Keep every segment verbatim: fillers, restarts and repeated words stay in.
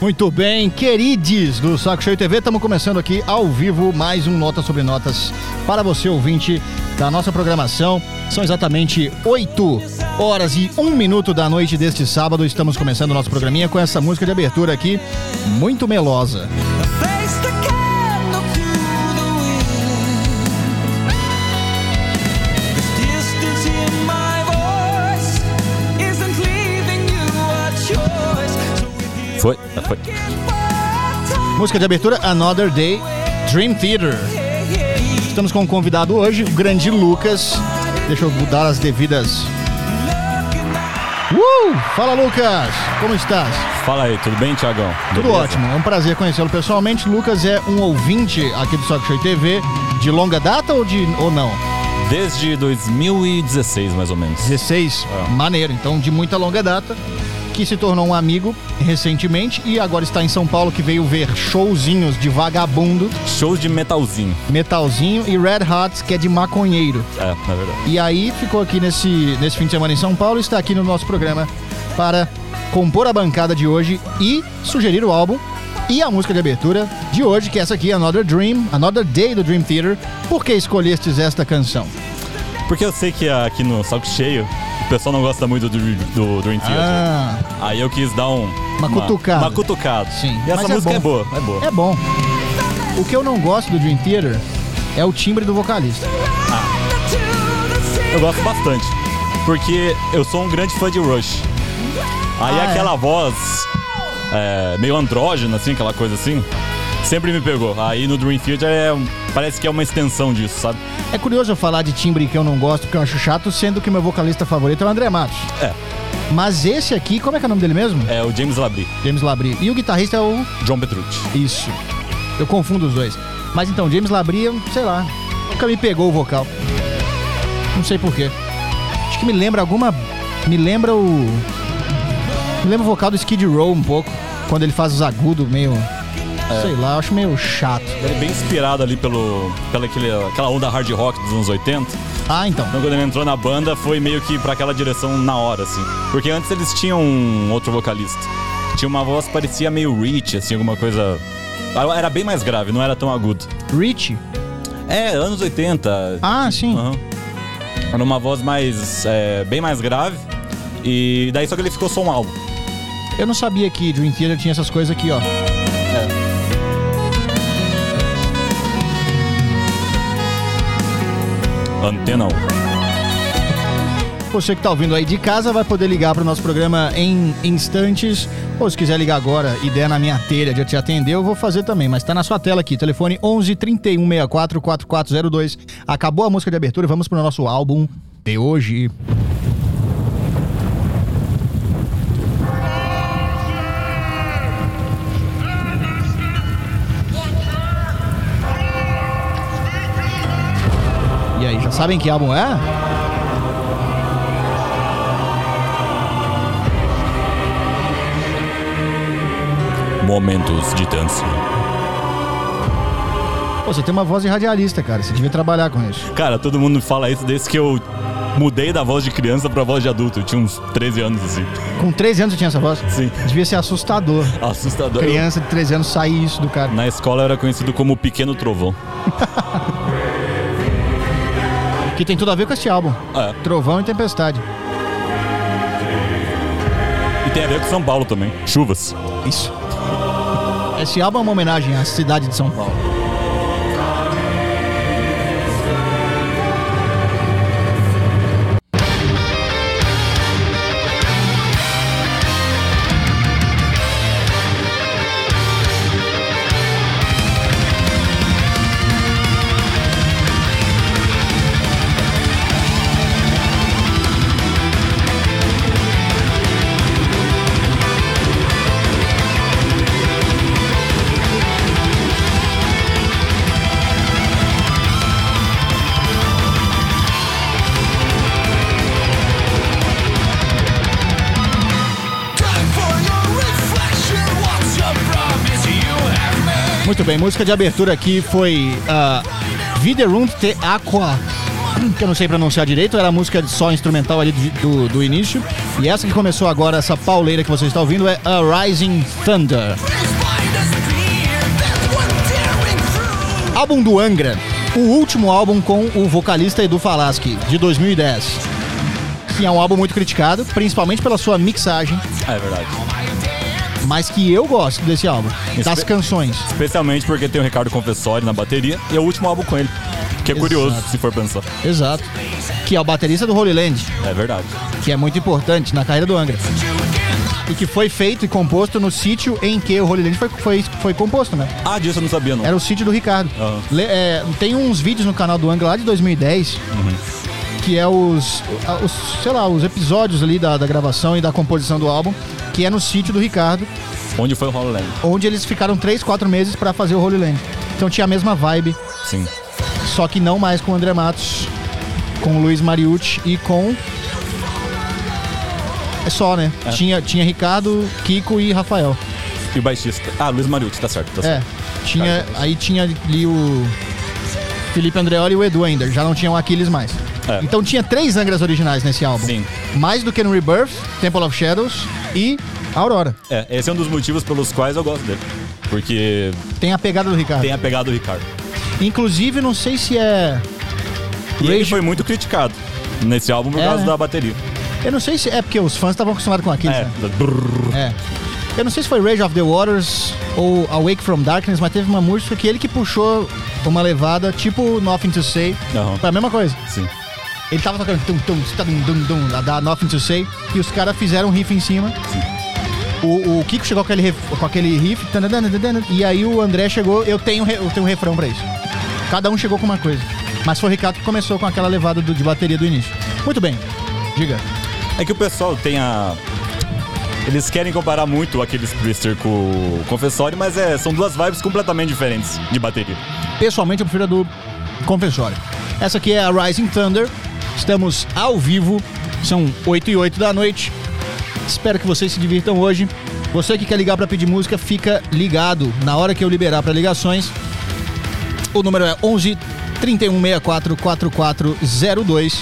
Muito bem, queridos do Saco Cheio T V, estamos começando aqui ao vivo mais um Notas sobre Notas para você, ouvinte da nossa programação. São exatamente oito horas e um minuto da noite deste sábado. Estamos começando o nosso programinha com essa música de abertura aqui, muito melosa. Foi, foi. Música de abertura, Another Day, Dream Theater. Estamos com um convidado hoje, o grande Lucas. Deixa eu dar as devidas... Uh! Fala, Lucas! Como estás? Fala aí, tudo bem, Thiagão? Tudo Beleza? ótimo, é um prazer conhecê-lo pessoalmente. Lucas é um ouvinte aqui do Saco Cheio T V de longa data ou, de, ou não? Desde dois mil e dezesseis, mais ou menos. dezesseis? É. Maneiro, então de muita longa data. Que se tornou um amigo recentemente e agora está em São Paulo, que veio ver showzinhos de vagabundo. Shows de metalzinho. Metalzinho e Red Hot, que é de maconheiro. É, na verdade. E aí ficou aqui nesse, nesse fim de semana em São Paulo e está aqui no nosso programa para compor a bancada de hoje e sugerir o álbum e a música de abertura de hoje, que é essa aqui, Another Dream, Another Day do Dream Theater. Por que escolhestes esta canção? Porque eu sei que aqui no Saco Cheio o pessoal não gosta muito do, do Dream Theater. Ah. Aí eu quis dar um... Uma, uma cutucada. Uma cutucada. Sim. E essa Mas música é, é boa, é boa. É bom. O que eu não gosto do Dream Theater é o timbre do vocalista. Ah. Eu gosto bastante. Porque eu sou um grande fã de Rush. Aí ah, aquela é. voz é, meio andrógena, assim, aquela coisa assim, sempre me pegou. Aí no Dream Theater é, parece que é uma extensão disso, sabe? É curioso eu falar de timbre que eu não gosto, porque eu acho chato, sendo que o meu vocalista favorito é o André Matos. É. Mas esse aqui, como é que é o nome dele mesmo? É o James Labrie. James Labrie. E o guitarrista é o... John Petrucci. Isso. Eu confundo os dois. Mas então, James Labrie, sei lá, nunca me pegou o vocal. Não sei porquê. Acho que me lembra alguma... Me lembra o... Me lembra o vocal do Skid Row um pouco. Quando ele faz os agudos meio... É. Sei lá, eu acho meio chato. Ele é bem inspirado ali pelo, pela aquele, aquela onda hard rock dos anos oitenta. Ah, então. Então quando ele entrou na banda foi meio que pra aquela direção na hora, assim. Porque antes eles tinham um outro vocalista. Tinha uma voz que parecia meio Rich, assim, alguma coisa... Era bem mais grave, não era tão agudo. Rich? É, anos oitenta. Ah, sim. Uhum. Era uma voz mais... É, bem mais grave. E daí só que ele ficou só um álbum. Eu não sabia que Dream Theater tinha essas coisas aqui, ó. É. Antena um. Você que tá ouvindo aí de casa vai poder ligar para o nosso programa em instantes. Ou se quiser ligar agora e der na minha telha de te atender, eu vou fazer também. Mas tá na sua tela aqui, telefone onze, trinta e um, sessenta e quatro, quarenta e quatro zero dois. Acabou a música de abertura e vamos pro nosso álbum de hoje. E aí, já sabem que álbum é? Momentos de dança. Pô, você tem uma voz de radialista, cara. Você devia trabalhar com isso. Cara, todo mundo fala isso desde que eu mudei da voz de criança pra voz de adulto. Eu tinha uns treze anos, assim. Com treze anos você tinha essa voz? Sim. Devia ser assustador. Assustador. Criança de treze anos sair isso do cara. Na escola eu era conhecido como o Pequeno Trovão. Que tem tudo a ver com esse álbum. É. Trovão e Tempestade. E tem a ver com São Paulo também. Chuvas. Isso. Esse álbum é uma homenagem à cidade de São Paulo. Muito bem, música de abertura aqui foi uh, Viderunt te Aqua que eu não sei pronunciar direito, era a música só instrumental ali do, do, do início. E essa que começou agora, essa pauleira que você está ouvindo, é A Rising Thunder. Álbum do Angra, o último álbum com o vocalista Edu Falaschi, de dois mil e dez. Que é um álbum muito criticado, principalmente pela sua mixagem. É verdade. Mas que eu gosto desse álbum, Espe- das canções. Especialmente porque tem o Ricardo Confessori na bateria e é o último álbum com ele. Que é curioso, Exato. se for pensar. Exato. Que é o baterista do Holy Land, É verdade. que é muito importante na carreira do Angra. E que foi feito e composto no sítio em que o Holy Land foi, foi, foi composto, né? Ah, disso eu não sabia, não. Era o sítio do Ricardo. Aham. Le- é, tem uns vídeos no canal do Angra lá de dois mil e dez, que é os, a- os, sei lá, os episódios ali da, da gravação e da composição do álbum, que é no sítio do Ricardo, Onde foi o Holy Land? onde eles ficaram três, quatro meses pra fazer o Holy Land. Então tinha a mesma vibe, Sim. só que não mais com o André Matos, com o Luiz Mariucci e com... É só, né? É. Tinha, tinha Ricardo, Kiko e Rafael. E o baixista. Ah, Luiz Mariucci, tá certo, tá É, certo. tinha, aí tinha ali o Felipe Andreoli e o Edu ainda, já não tinha o Aquiles mais. É. Então tinha três Angras originais nesse álbum. Sim. Mais do que no Rebirth, Temple of Shadows e Aurora. É, esse é um dos motivos pelos quais eu gosto dele. Porque Tem a pegada do Ricardo. tem a pegada do Ricardo. Inclusive, não sei se é... E ele Rage- foi muito criticado nesse álbum por É, causa né? da bateria. Eu não sei se... É porque os fãs estavam acostumados com Aquiles, É, né? brrr. É. Eu não sei se foi Rage of the Waters ou Awake from Darkness, mas teve uma música que ele que puxou uma levada, tipo Nothing to Say. Aham. Foi a mesma coisa. Sim. Ele tava tocando tum, tum, tum, tum, tum, a da Nothing to Say, e os caras fizeram um riff em cima. O, o Kiko chegou com aquele, ref- com aquele riff, tanadana, tanadana, e aí o André chegou, eu tenho, re- eu tenho um refrão pra isso. Cada um chegou com uma coisa. Mas foi o Ricardo que começou com aquela levada do- de bateria do início. Muito bem, diga. É que o pessoal tem a... Eles querem comparar muito aqueles Twister com o Confessori, mas é, são duas vibes completamente diferentes de bateria. Pessoalmente eu prefiro a do Confessório. Essa aqui é a Rising Thunder. Estamos ao vivo, são oito e oito da noite. Espero que vocês se divirtam hoje. Você que quer ligar pra pedir música, fica ligado. Na hora que eu liberar pra ligações, o número é onze, trinta e um, sessenta e quatro, quarenta e quatro zero dois.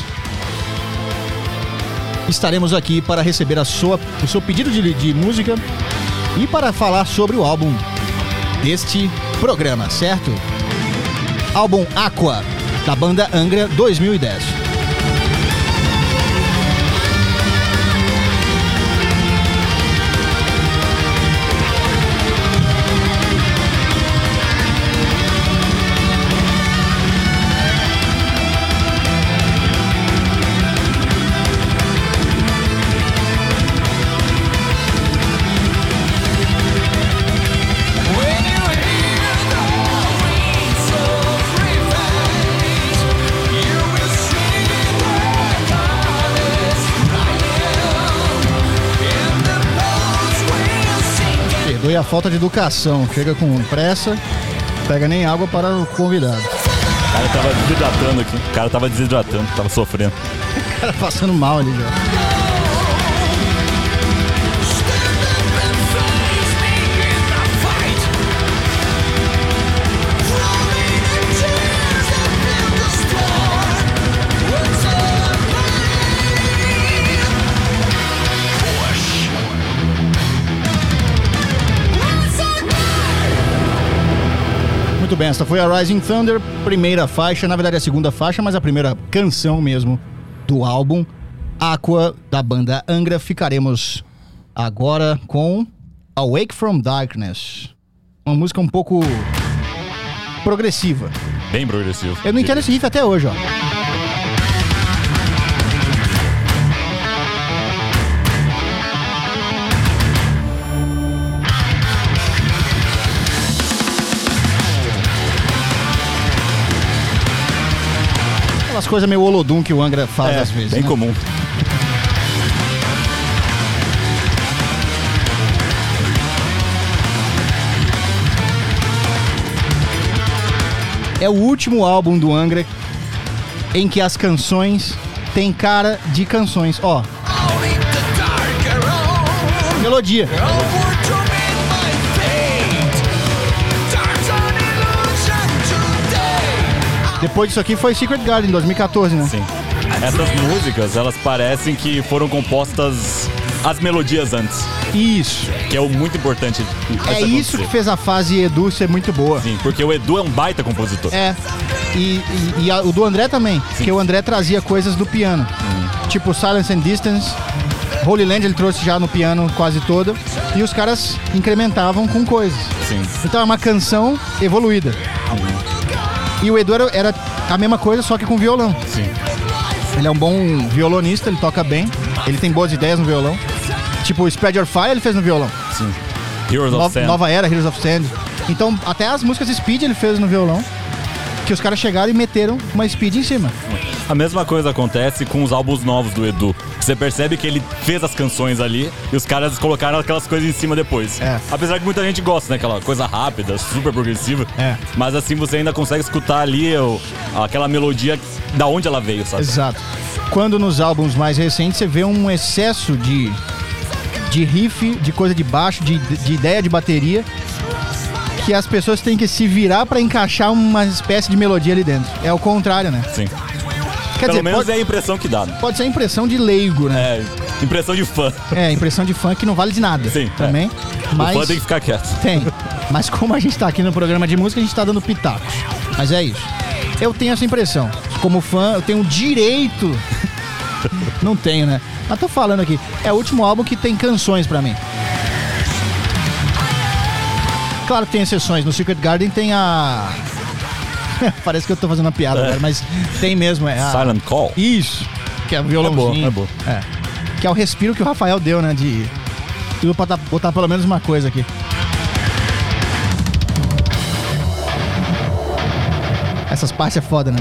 Estaremos aqui para receber a sua, o seu pedido de, de música e para falar sobre o álbum deste programa, certo? Álbum Aqua, da banda Angra dois mil e dez. When you hear the winds of revenge, you will see the colors flying, and the boats will sink. Perdoe a falta de educação. Chega com pressa, pega nem água para o convidado. O cara tava desidratando aqui. O cara tava desidratando, tava sofrendo. O cara passando mal ali já. Stand up and face me in the fight. Rolling in tears that fill the storm. What's up, Muito bem, essa foi a Rising Thunder, primeira faixa, na verdade a segunda faixa, mas a primeira canção mesmo do álbum Aqua, da banda Angra. Ficaremos agora com Awake from Darkness, uma música um pouco progressiva. Bem progressivo. Eu não entendo esse riff até hoje, ó. Aquelas coisas meio Olodum que o Angra faz É, às vezes. bem né? comum. É o último álbum do Angra em que as canções têm cara de canções. Ó, out in the dark around? melodia. Over to meet my fate. Time's an illusion today. Depois disso aqui foi Secret Garden, dois mil e quatorze, né? Sim. Essas músicas, elas parecem que foram compostas as melodias antes, Isso. que é o muito importante. É isso que fez a fase Edu ser muito boa. Sim, porque o Edu é um baita compositor. É. E, e, e a- o do André também, porque o André trazia coisas do piano. Tipo Silence and Distance, Holy Land ele trouxe já no piano quase toda. E os caras incrementavam com coisas. Sim. Então é uma canção evoluída. E o Edu era, era a mesma coisa, só que com violão. Sim. Ele é um bom violonista, ele toca bem. Ele tem boas ideias no violão. Tipo, o Spread Your Fire ele fez no violão. Sim. Heroes of No- Sand. Nova Era, Heroes of Sand. Então, até as músicas Speed ele fez no violão. Que os caras chegaram e meteram uma Speed em cima. A mesma coisa acontece com os álbuns novos do Edu. Você percebe que ele fez as canções ali e os caras colocaram aquelas coisas em cima depois. É. Apesar que muita gente gosta, né? Aquela coisa rápida, super progressiva. É. Mas assim você ainda consegue escutar ali o- aquela melodia da onde ela veio, sabe? Exato. Quando nos álbuns mais recentes você vê um excesso de, de riff, de coisa de baixo, de, de ideia de bateria, que as pessoas têm que se virar pra encaixar uma espécie de melodia ali dentro. É o contrário, né? Sim. Quer Pelo dizer, menos pode, é a impressão que dá. né? pode ser a impressão de leigo, né? É, impressão de fã. É, impressão de fã que não vale de nada. Sim, Também. Mas... O fã tem que ficar quieto. Tem. Mas como a gente tá aqui no programa de música, a gente tá dando pitacos. Mas é isso. Eu tenho essa impressão. Como fã, eu tenho o direito. Não tenho, né? Mas tô falando aqui. É o último álbum que tem canções pra mim. Claro que tem exceções. No Secret Garden tem a... Parece que eu tô fazendo uma piada É. agora, mas tem mesmo. É a... Silent Call. Isso. Que é o violãozinho. É boa, é boa. É. Que é o respiro que o Rafael deu, né? De... Eu vou botar, botar pelo menos uma coisa aqui. Essas partes é foda, né?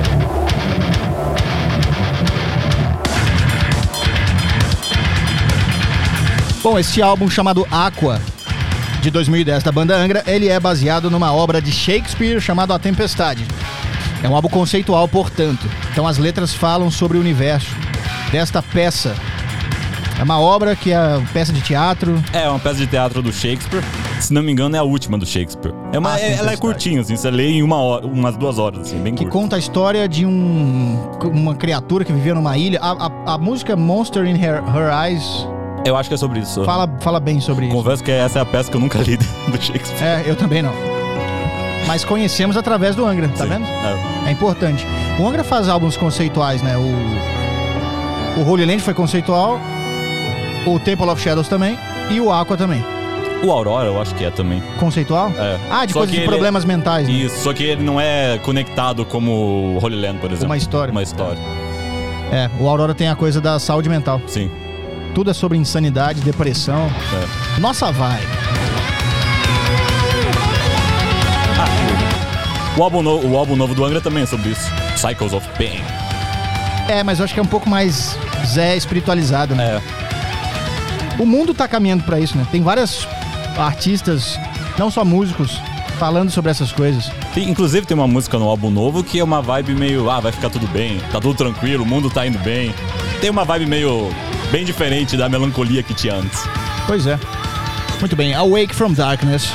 Bom, este álbum chamado Aqua, de dois mil e dez da banda Angra, ele é baseado numa obra de Shakespeare chamada A Tempestade. É um álbum conceitual, portanto. Então as letras falam sobre o universo desta peça. É uma obra que é uma peça de teatro. É uma peça de teatro do Shakespeare. Se não me engano, é a última do Shakespeare. É uma, Ah, é- ela é Tempestade. curtinha, assim. Você lê em uma hora, umas duas horas, assim, bem Que curto. conta a história de um, uma criatura que vivia numa ilha. A, a- a música Monster in Her, Her Eyes Eu acho que é sobre isso. fala, fala bem sobre isso. Confesso que essa é a peça que eu nunca li do Shakespeare. É, eu também não. Mas conhecemos através do Angra, tá Sim. vendo? É. É importante. O Angra faz álbuns conceituais, né? O, o Holy Land foi conceitual, o Temple of Shadows também e o Aqua também. O Aurora, eu acho que é também. Conceitual? É. Ah, de Só coisas que de ele- problemas mentais, né? Isso, só que ele não é conectado como o Holy Land, por exemplo. Uma história. Uma história, É, o Aurora tem a coisa da saúde mental. sim. Tudo é sobre insanidade, depressão. É. Nossa vibe. O álbum, no- o álbum novo do Angra também é sobre isso. Cycles of Pain. É, mas eu acho que é um pouco mais Zé espiritualizado, né? É. O mundo tá caminhando pra isso, né? Tem vários artistas, não só músicos, falando sobre essas coisas. Tem- inclusive tem uma música no álbum novo que é uma vibe meio, ah, vai ficar tudo bem, tá tudo tranquilo, o mundo tá indo bem. Tem uma vibe meio bem diferente da melancolia que tinha antes. Pois é. Muito bem, Awake from Darkness.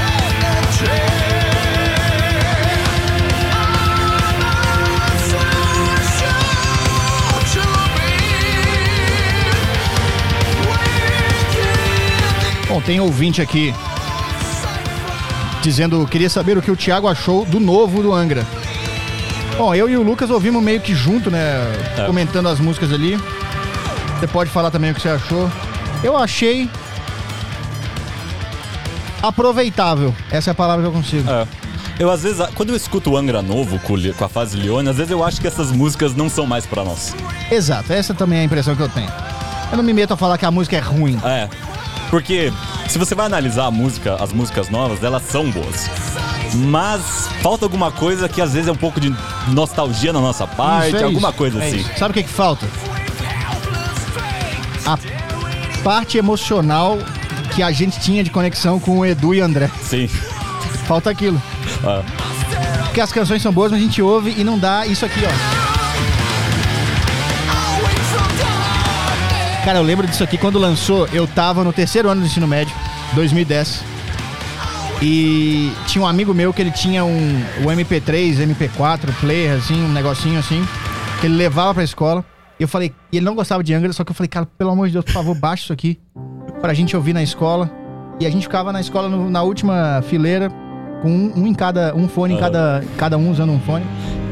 Bom, tem ouvinte aqui dizendo, queria saber o que o Thiago achou do novo do Angra. Bom, eu e o Lucas ouvimos meio que junto, né? É. Comentando as músicas ali. Você pode falar também o que você achou. Eu achei aproveitável. Essa é a palavra que eu consigo. É. Eu às vezes, quando eu escuto o Angra novo com, o Li- com a fase Leone, às vezes eu acho que essas músicas não são mais pra nós. Exato, essa também é a impressão que eu tenho. Eu não me meto a falar que a música é ruim. É. Porque se você vai analisar a música, as músicas novas, elas são boas. Mas falta alguma coisa que às vezes é um pouco de nostalgia na nossa parte, Isso, é alguma isso, coisa é assim. isso. Sabe o que que falta? A parte emocional que a gente tinha de conexão com o Edu e André. Sim. Falta aquilo. É. Porque as canções são boas, mas a gente ouve e não dá isso aqui, ó. Cara, eu lembro disso aqui quando lançou, eu tava no terceiro ano do ensino médio, dois mil e dez. E tinha um amigo meu que ele tinha um, um M P três, M P quatro, player, assim, um negocinho assim, que ele levava pra escola. E eu falei, e ele não gostava de Angra, só que eu falei, cara, pelo amor de Deus, por favor, baixa isso aqui pra gente ouvir na escola. E a gente ficava na escola no, na última fileira, com um, um em cada, um fone em cada, cada um usando um fone.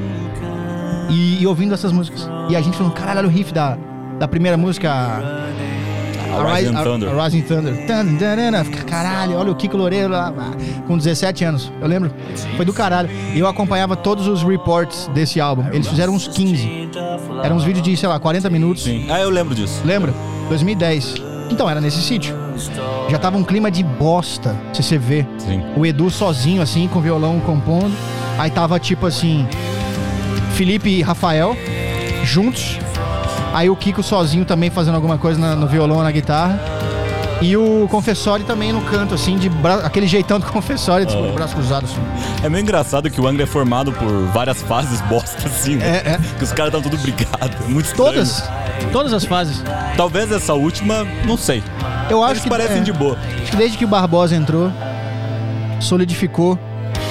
E, e ouvindo essas músicas. E a gente falando, caralho, olha o riff da, da primeira música, a, A Rising Thunder. A, a Rising Thunder. Tan, tan, tan, tan. Caralho, olha o Kiko Loureiro lá, lá, com dezessete anos. Eu lembro, foi do caralho. E eu acompanhava todos os reports desse álbum. Eles fizeram uns quinze. Eram uns vídeos de, sei lá, quarenta minutos. Sim. Ah, eu lembro disso. Lembra? dois mil e dez. Então, era nesse sítio. Já tava um clima de bosta, se você vê. Sim. O Edu sozinho, assim, com violão compondo. Aí tava, tipo assim, Felipe e Rafael juntos. Aí o Kiko sozinho também fazendo alguma coisa na, no violão ou na guitarra. E o Confessori também no canto, assim, de bra... aquele jeitão do Confessori, tipo, de braços cruzados. Assim. É meio engraçado que o Angra é formado por várias fases bosta, assim, né? É, é. Que os caras estão tudo brigados. É muito estranho. Todas, todas as fases. Talvez essa última, não sei. Eu acho Eles que parecem é, de boa. Acho que desde que o Barbosa entrou, solidificou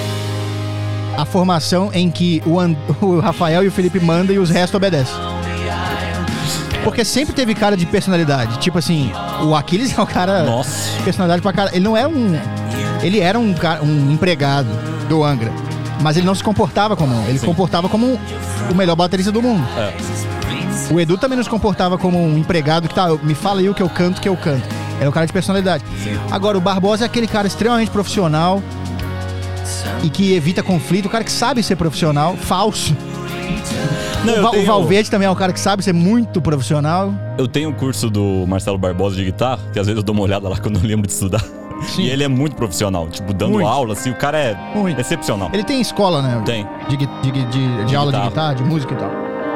a formação em que o, And... o Rafael e o Felipe mandam e os restos obedecem. Porque sempre teve cara de personalidade. Tipo assim, o Aquiles é o cara Nossa. de personalidade pra cara. Ele não é um... Ele era um, cara, um empregado do Angra. Mas ele não se comportava como um. Ele se comportava como um, o melhor baterista do mundo. É. O Edu também não se comportava como um empregado que tá, me fala aí o que eu canto, que eu canto. Era um cara de personalidade. Sim. Agora, o Barbosa é aquele cara extremamente profissional e que evita conflito. O cara que sabe ser profissional, falso. Não, o, eu Va- tenho- o Valverde também é um cara que sabe ser muito profissional. Eu tenho um curso do Marcelo Barbosa de guitarra, que às vezes eu dou uma olhada lá quando eu lembro de estudar. Sim. E ele é muito profissional, tipo, dando Muito. aula, assim, o cara é Muito. excepcional. Ele tem escola, né? Tem. De, gui- de, gui- de, de aula guitarra. de guitarra, de música e tal.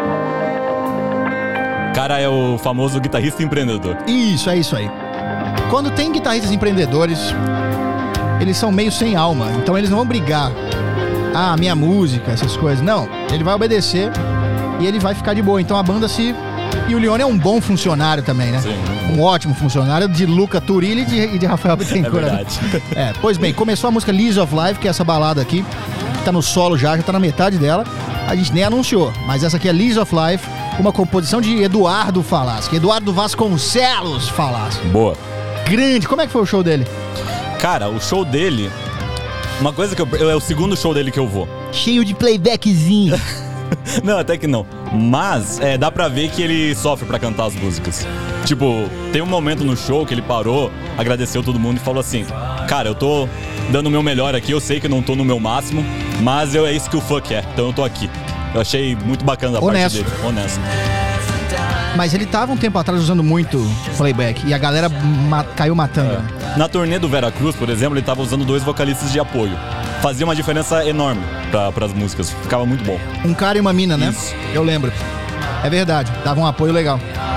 O cara é o famoso guitarrista empreendedor. Isso, é isso aí. Quando tem guitarristas empreendedores, eles são meio sem alma. Então eles não vão brigar. Ah, minha música, essas coisas. Não, ele vai obedecer e ele vai ficar de boa. Então a banda se... E o Leone é um bom funcionário também, né? Sim. Um ótimo funcionário de Luca Turilli e de, e de Rafael É Bittencourt. verdade. É, pois bem, começou a música Lease of Life, que é essa balada aqui, que tá no solo já, já tá na metade dela. A gente nem anunciou, mas essa aqui é Lease of Life, uma composição de Eduardo Falaschi. Eduardo Vasconcelos Falaschi. Boa. Grande, como é que foi o show dele? Cara, o show dele... Uma coisa que eu... eu- É o segundo show dele que eu vou. Cheio de playbackzinho. Não, até que não. Mas é, dá pra ver que ele sofre pra cantar as músicas. Tipo, tem um momento no show que ele parou, agradeceu todo mundo e falou assim: cara, eu tô dando o meu melhor aqui, eu sei que eu não tô no meu máximo, mas eu, é isso que o funk é, então eu tô aqui. Eu achei muito bacana a Honesto. parte dele. Honesto. Mas ele tava um tempo atrás usando muito playback e a galera ma- caiu matando. né? Na turnê do Vera Cruz, por exemplo, ele tava usando dois vocalistas de apoio. Fazia uma diferença enorme pra, pras músicas, ficava muito bom. Um cara e uma mina, né? Isso. Eu lembro. É verdade, dava um apoio legal.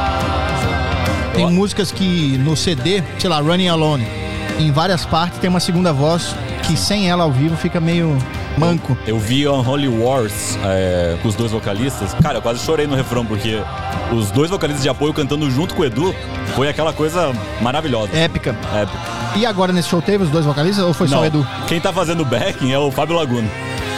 Tem Eu- músicas que no C D, sei lá, Running Alone, em várias partes tem uma segunda voz que sem ela ao vivo fica meio manco. Eu vi Unholy Wars é, com os dois vocalistas. Cara, eu quase chorei no refrão, porque os dois vocalistas de apoio cantando junto com o Edu foi aquela coisa maravilhosa. Épica. Épico. E agora nesse show teve os dois vocalistas ou foi só Não, o Edu? quem tá fazendo o backing é o Fábio Laguna,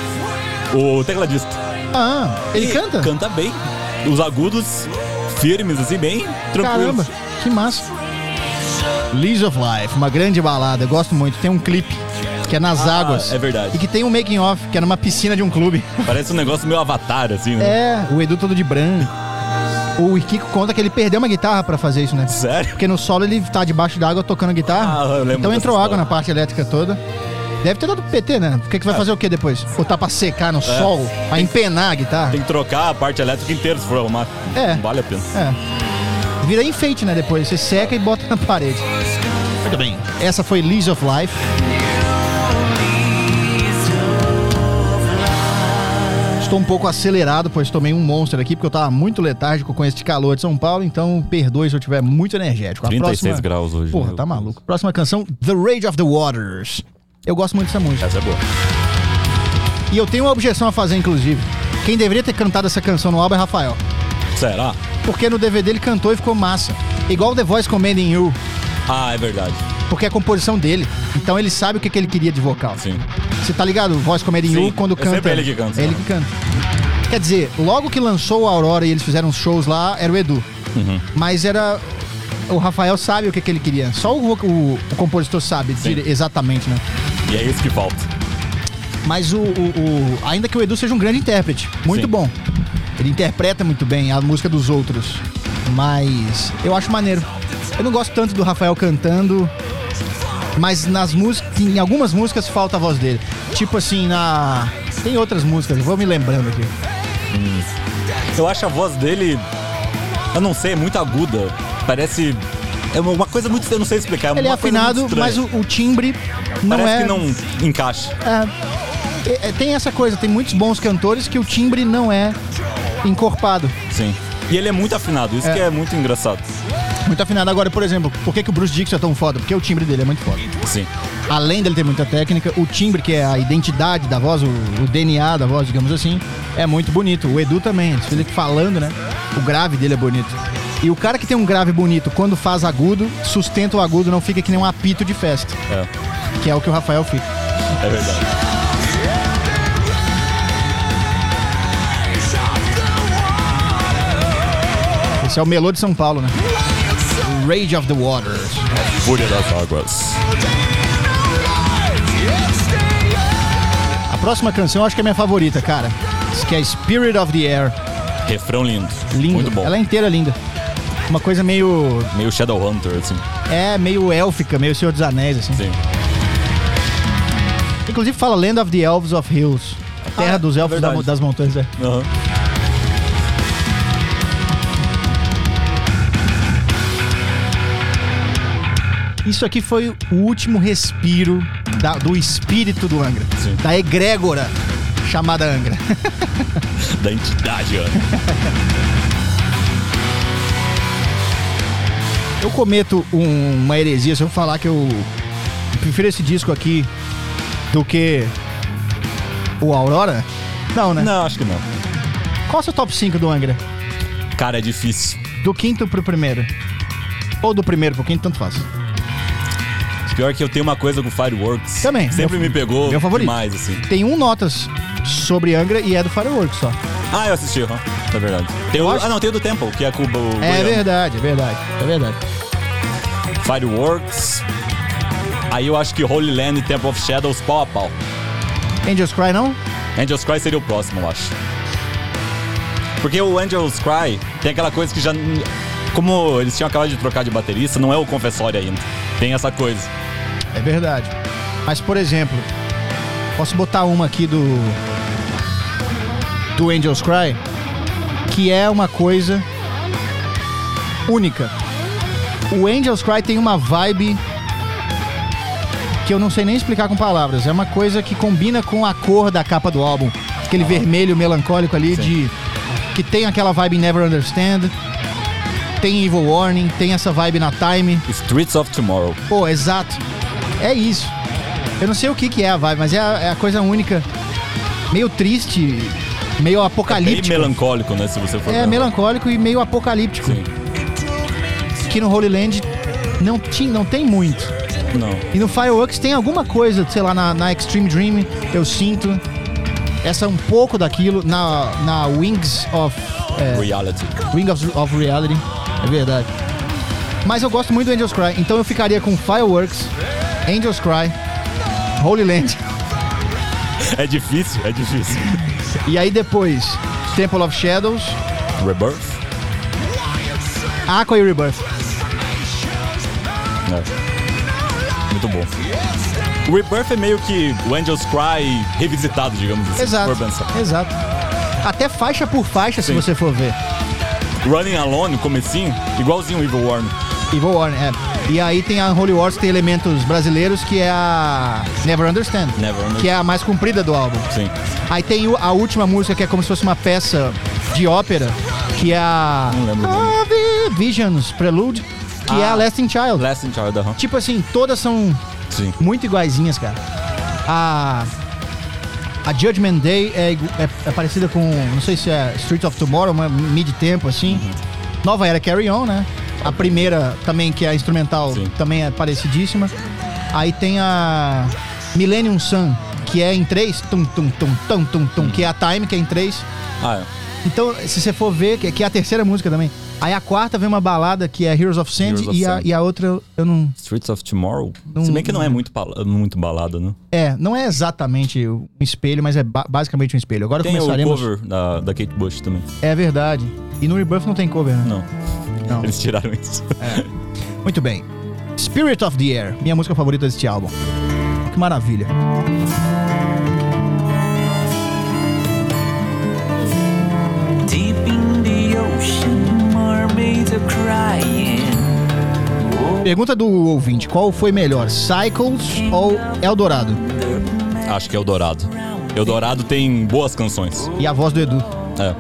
o tecladista. Ah, ele E canta? Canta bem. Os agudos firmes, assim, bem tranquilos. Caramba, que massa. Lease of Life, uma grande balada, eu gosto muito. Tem um clipe que é nas Ah, águas. é verdade. E que tem um making off, que é numa piscina de um clube. Parece um negócio meio Avatar, assim, né? É, o Edu todo de branco. O Kiko conta que ele perdeu uma guitarra pra fazer isso, né? Sério? Porque no solo ele tá debaixo d'água tocando guitarra. Ah, eu lembro então dessa entrou água história. na parte elétrica toda. Deve ter dado P T, né? Porque que você vai fazer o que depois? Botar pra secar no sol? Pra empenar a guitarra? É. Tem que trocar a parte elétrica inteira se for arrumar. É. Não vale a pena. É. Vira enfeite, né? Depois. Você seca e bota na parede. Muito bem. Essa foi Lease of Life. Estou um pouco acelerado, pois tomei um monstro aqui, porque eu tava muito letárgico com este calor de São Paulo, então perdoe se eu estiver muito energético. A trinta e seis próxima... graus hoje. Porra, meu tá Deus. maluco. Próxima canção, The Rage of the Waters. Eu gosto muito dessa música. Essa é boa. E eu tenho uma objeção a fazer, inclusive. Quem deveria ter cantado essa canção no álbum é Rafael. Será? Porque no D V D ele cantou e ficou massa. Igual The Voice Commanding You. Ah, é verdade. Porque é a composição dele. Então ele sabe o que, que ele queria de vocal. Sim. Você tá ligado? Voz como Erin Sim, Yu, quando é canta. sempre ele que canta. É ele que canta. Quer dizer, logo que lançou o Aurora e eles fizeram uns shows lá, era o Edu. Uhum. Mas era... O Rafael sabe o que, que ele queria. Só o, o, o compositor sabe dizer exatamente, né? E é isso que falta. Mas o, o, o- ainda que o Edu seja um grande intérprete, muito Sim. bom. Ele interpreta muito bem a música dos outros. Mas eu acho maneiro. Eu não gosto tanto do Rafael cantando, mas nas músicas, em algumas músicas falta a voz dele. Tipo assim, na tem outras músicas, eu vou me lembrando aqui. Eu acho a voz dele, eu não sei, é muito aguda. Parece... É uma coisa muito... Eu não sei explicar. É Ele é uma coisa afinado, muito estranha. mas o, o timbre não Parece é. que não encaixa. É, é, tem essa coisa, tem muitos bons cantores que o timbre não é encorpado. Sim. E ele é muito afinado, isso É. que é muito engraçado. Muito afinado. Agora, por exemplo, por que, que o Bruce Dickinson é tão foda? Porque o timbre dele é muito foda. Sim. Além dele ter muita técnica, o timbre, que é a identidade da voz, o, o D N A da voz, digamos assim, é muito bonito. O Edu também, ele falando, né? O grave dele é bonito. E o cara que tem um grave bonito, quando faz agudo, sustenta o agudo, não fica que nem um apito de festa. É, Que é o que o Rafael fica. é verdade. Esse é o Melô de São Paulo, né? Rage of the Waters. Fúria das águas. A próxima canção eu acho que é a minha favorita, cara. Que é Spirit of the Air. Refrão lindo. Lindo. Muito bom. Ela é inteira linda. Uma coisa meio... Meio Shadowhunter, assim. É, meio élfica, meio Senhor dos Anéis, assim. Sim. Inclusive fala Land of the Elves of Hills. A terra Ah, dos elfos da- verdade. das montanhas, é. Aham. Isso aqui foi o último respiro da- do espírito do Angra. Sim. Da egrégora chamada Angra. Da entidade, Ana. Eu cometo um- uma heresia se eu falar que eu prefiro esse disco aqui do que o Aurora. Não, né? Não, acho que não. Qual é o seu top cinco do Angra? Cara, é difícil. Do quinto pro primeiro? Ou do primeiro pro quinto, tanto faz. Pior que eu tenho uma coisa com Fireworks. Também. Sempre Meu- me pegou meu favorito. demais, assim. Tem um notas sobre Angra e é do Fireworks só. Ah, eu assisti, aham. É verdade. Tem o... acho- Ah, não, tem o do Temple, que é com o Bo- É Boiano. verdade, é verdade, é verdade. Fireworks. Aí eu acho que Holy Land e Temple of Shadows pau a pau. Angels Cry não? Angels Cry seria o próximo, eu acho. Porque o Angels Cry tem aquela coisa que já... Como eles tinham acabado de trocar de baterista, não é o confessório ainda. Tem essa coisa. É verdade. Mas, por exemplo, posso botar uma aqui do do Angels Cry, que é uma coisa única. O Angels Cry tem uma vibe que eu não sei nem explicar com palavras. É uma coisa que combina com a cor da capa do álbum. Aquele vermelho melancólico ali, Sim. de que tem aquela vibe em Never Understand. Tem Evil Warning, tem essa vibe na Time. Streets of Tomorrow. Pô, exato. É isso. Eu não sei o que que é a vibe, mas é a, é a coisa única. Meio triste, meio É bem apocalíptico. melancólico, né? Se você for É ver. melancólico e meio apocalíptico. Sim. Que no Holy Land não, tinha, não tem muito. Não. E no Fireworks tem alguma coisa, sei lá, na, na Extreme Dream, eu sinto. Essa um pouco daquilo. Na, na Wings of... é, Reality. Wing of, of Reality. É verdade. Mas eu gosto muito do Angels Cry. Então eu ficaria com Fireworks, Angels Cry, Holy Land. É difícil, é difícil. E aí depois, Temple of Shadows, Rebirth? Aqua e Rebirth. É. Muito bom. O Rebirth é meio que o Angels Cry revisitado, digamos assim. Exato. Se for pensar. Exato. Até faixa por faixa, se Sim. você for ver. Running Alone, o comecinho, igualzinho o Evil Warning. Evil Warning, é. E aí tem a Holy Wars, que tem elementos brasileiros, que é a Never Understand. Never Understand. Que é a mais comprida do álbum. Sim. Aí tem o- a última música, que é como se fosse uma peça de ópera, que é a Não lembro o nome. Ave Visions Prelude, que é Ah. a Lasting Child. Lasting Child, aham. Tipo assim, todas são Sim. muito iguaizinhas, cara. A, a Judgment Day é, igu- é, é parecida com, não sei se é Streets of Tomorrow, uma mid-tempo assim. Uhum. Nova Era Carry On, né? A primeira também, que é a instrumental, Sim. também é parecidíssima. Aí tem a Millennium Sun, que é em três, tum, tum, tum, tum, tum, tum, Hum. que é a Time, que é em três. Ah, é. Então, se você for ver, que que é a terceira música também. Aí a quarta vem uma balada que é Heroes of Sand, Heroes of e, a, Sand. e a outra eu não... Streets of Tomorrow. Não- Se bem que não é não- muito, bala- muito balada, né? É, não é exatamente um espelho, mas é ba- basicamente um espelho. Agora Tem o começaremos... cover da, da Kate Bush também. É verdade. E no Rebirth não tem cover, né? Não. Não. Eles tiraram isso. Muito bem. Spirit of the Air, minha música favorita deste álbum. Que maravilha. Deep in the ocean, mermaids are crying. Pergunta do ouvinte, qual foi melhor, Cycles ou Eldorado? Acho que é o Dourado. Eldorado tem boas canções. E a voz do Edu. É.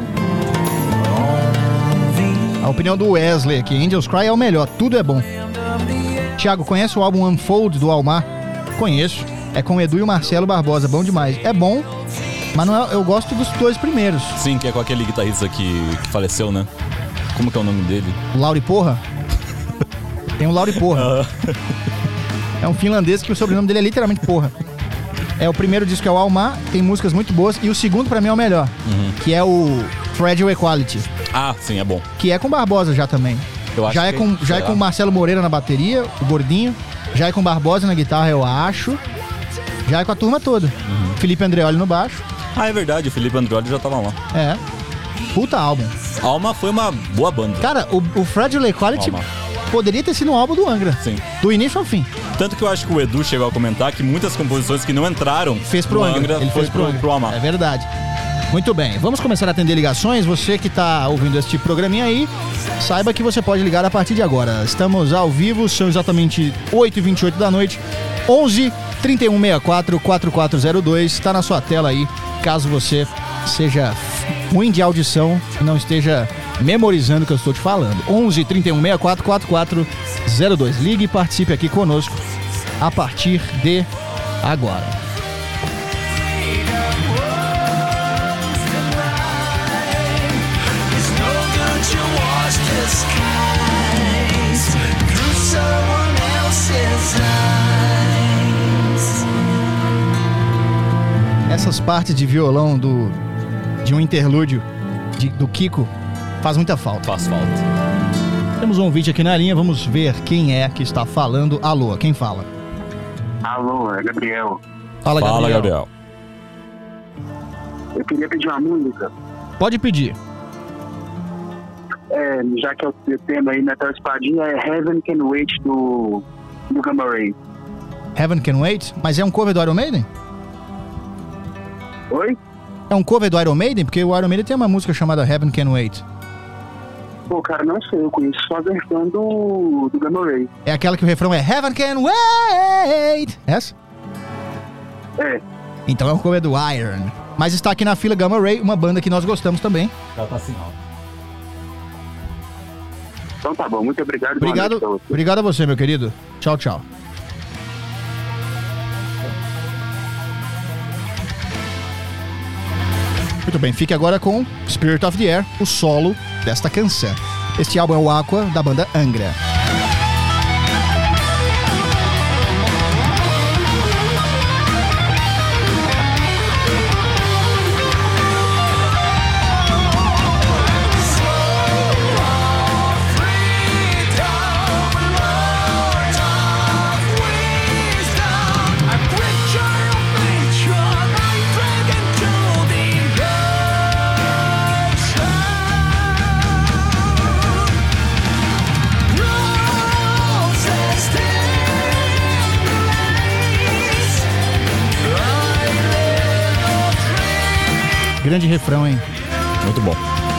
A opinião do Wesley aqui, Angels Cry é o melhor, tudo é bom. Thiago, conhece o álbum Unfold do Almar? Conheço. É com o Edu e o Marcelo Barbosa, bom demais. É bom, mas não é- eu gosto dos dois primeiros. Sim, que é com aquele guitarrista que, que faleceu, né? Como que é o nome dele? O Lauri Porra? Tem o Lauri Porra. É um finlandês que o sobrenome dele é literalmente Porra. É, o primeiro disco é o Almar, tem músicas muito boas. E o segundo pra mim é o melhor, que é o Fragile Equality, Ah, sim, é bom. que é com Barbosa já também. Eu acho Já é que- com, já é sei com lá. o Marcelo Moreira na bateria, o gordinho. Já é com Barbosa na guitarra, eu acho. Já é com a turma toda. Felipe Andreoli no baixo. Ah, é verdade, o Felipe Androli já tava lá. É. Puta álbum. Alma foi uma boa banda. Cara, o, o Fragile Equality Alma. poderia ter sido um álbum do Angra. Sim. Do início ao fim. Tanto que eu acho que o Edu chegou a comentar que muitas composições que não entraram Fez pro no Angra. Ele foi fez pro pro, Angra. pro Alma. É verdade. Muito bem. Vamos começar a atender ligações. Você que tá ouvindo este programinha aí, saiba que você pode ligar a partir de agora. Estamos ao vivo, são exatamente oito e vinte e oito da noite. onze, trinta e um sessenta e quatro, quarenta e quatro zero dois. Está na sua tela aí, caso você seja ruim de audição e não esteja memorizando o que eu estou te falando. onze, trinta e um sessenta e quatro, quarenta e quatro zero dois. Ligue e participe aqui conosco a partir de agora. It's no good to watch the skies through someone else's eyes. Essas partes de violão do de um interlúdio de- do Kiko faz muita falta. Faz falta. Temos um ouvinte aqui na linha, vamos ver quem é que está falando. Alô, quem fala? Alô, é Gabriel. Fala, Fala, Gabriel. Gabriel. Eu queria pedir uma música. Pode pedir. É, já que é o tema aí, Metal Espadinha, é Heaven Can Wait do, do Gamma Ray. Heaven Can Wait? Mas é um cover do Iron Maiden? Oi? É um cover do Iron Maiden? Porque o Iron Maiden tem uma música chamada Heaven Can Wait. Pô, cara, não sei, eu conheço só a versão do, do Gamma Ray. É aquela que o refrão é Heaven Can Wait. Essa? É, Então é um cover do Iron. Mas está aqui na fila Gamma Ray, uma banda que nós gostamos também. Já tá assim, ó. então tá bom, muito obrigado. boa Obrigado, noite pra você. obrigado a você, meu querido. Tchau, tchau. Muito bem, fique agora com Spirit of the Air, o solo desta canção. Este álbum é o Aqua, da banda Angra. Grande refrão, hein? Muito bom.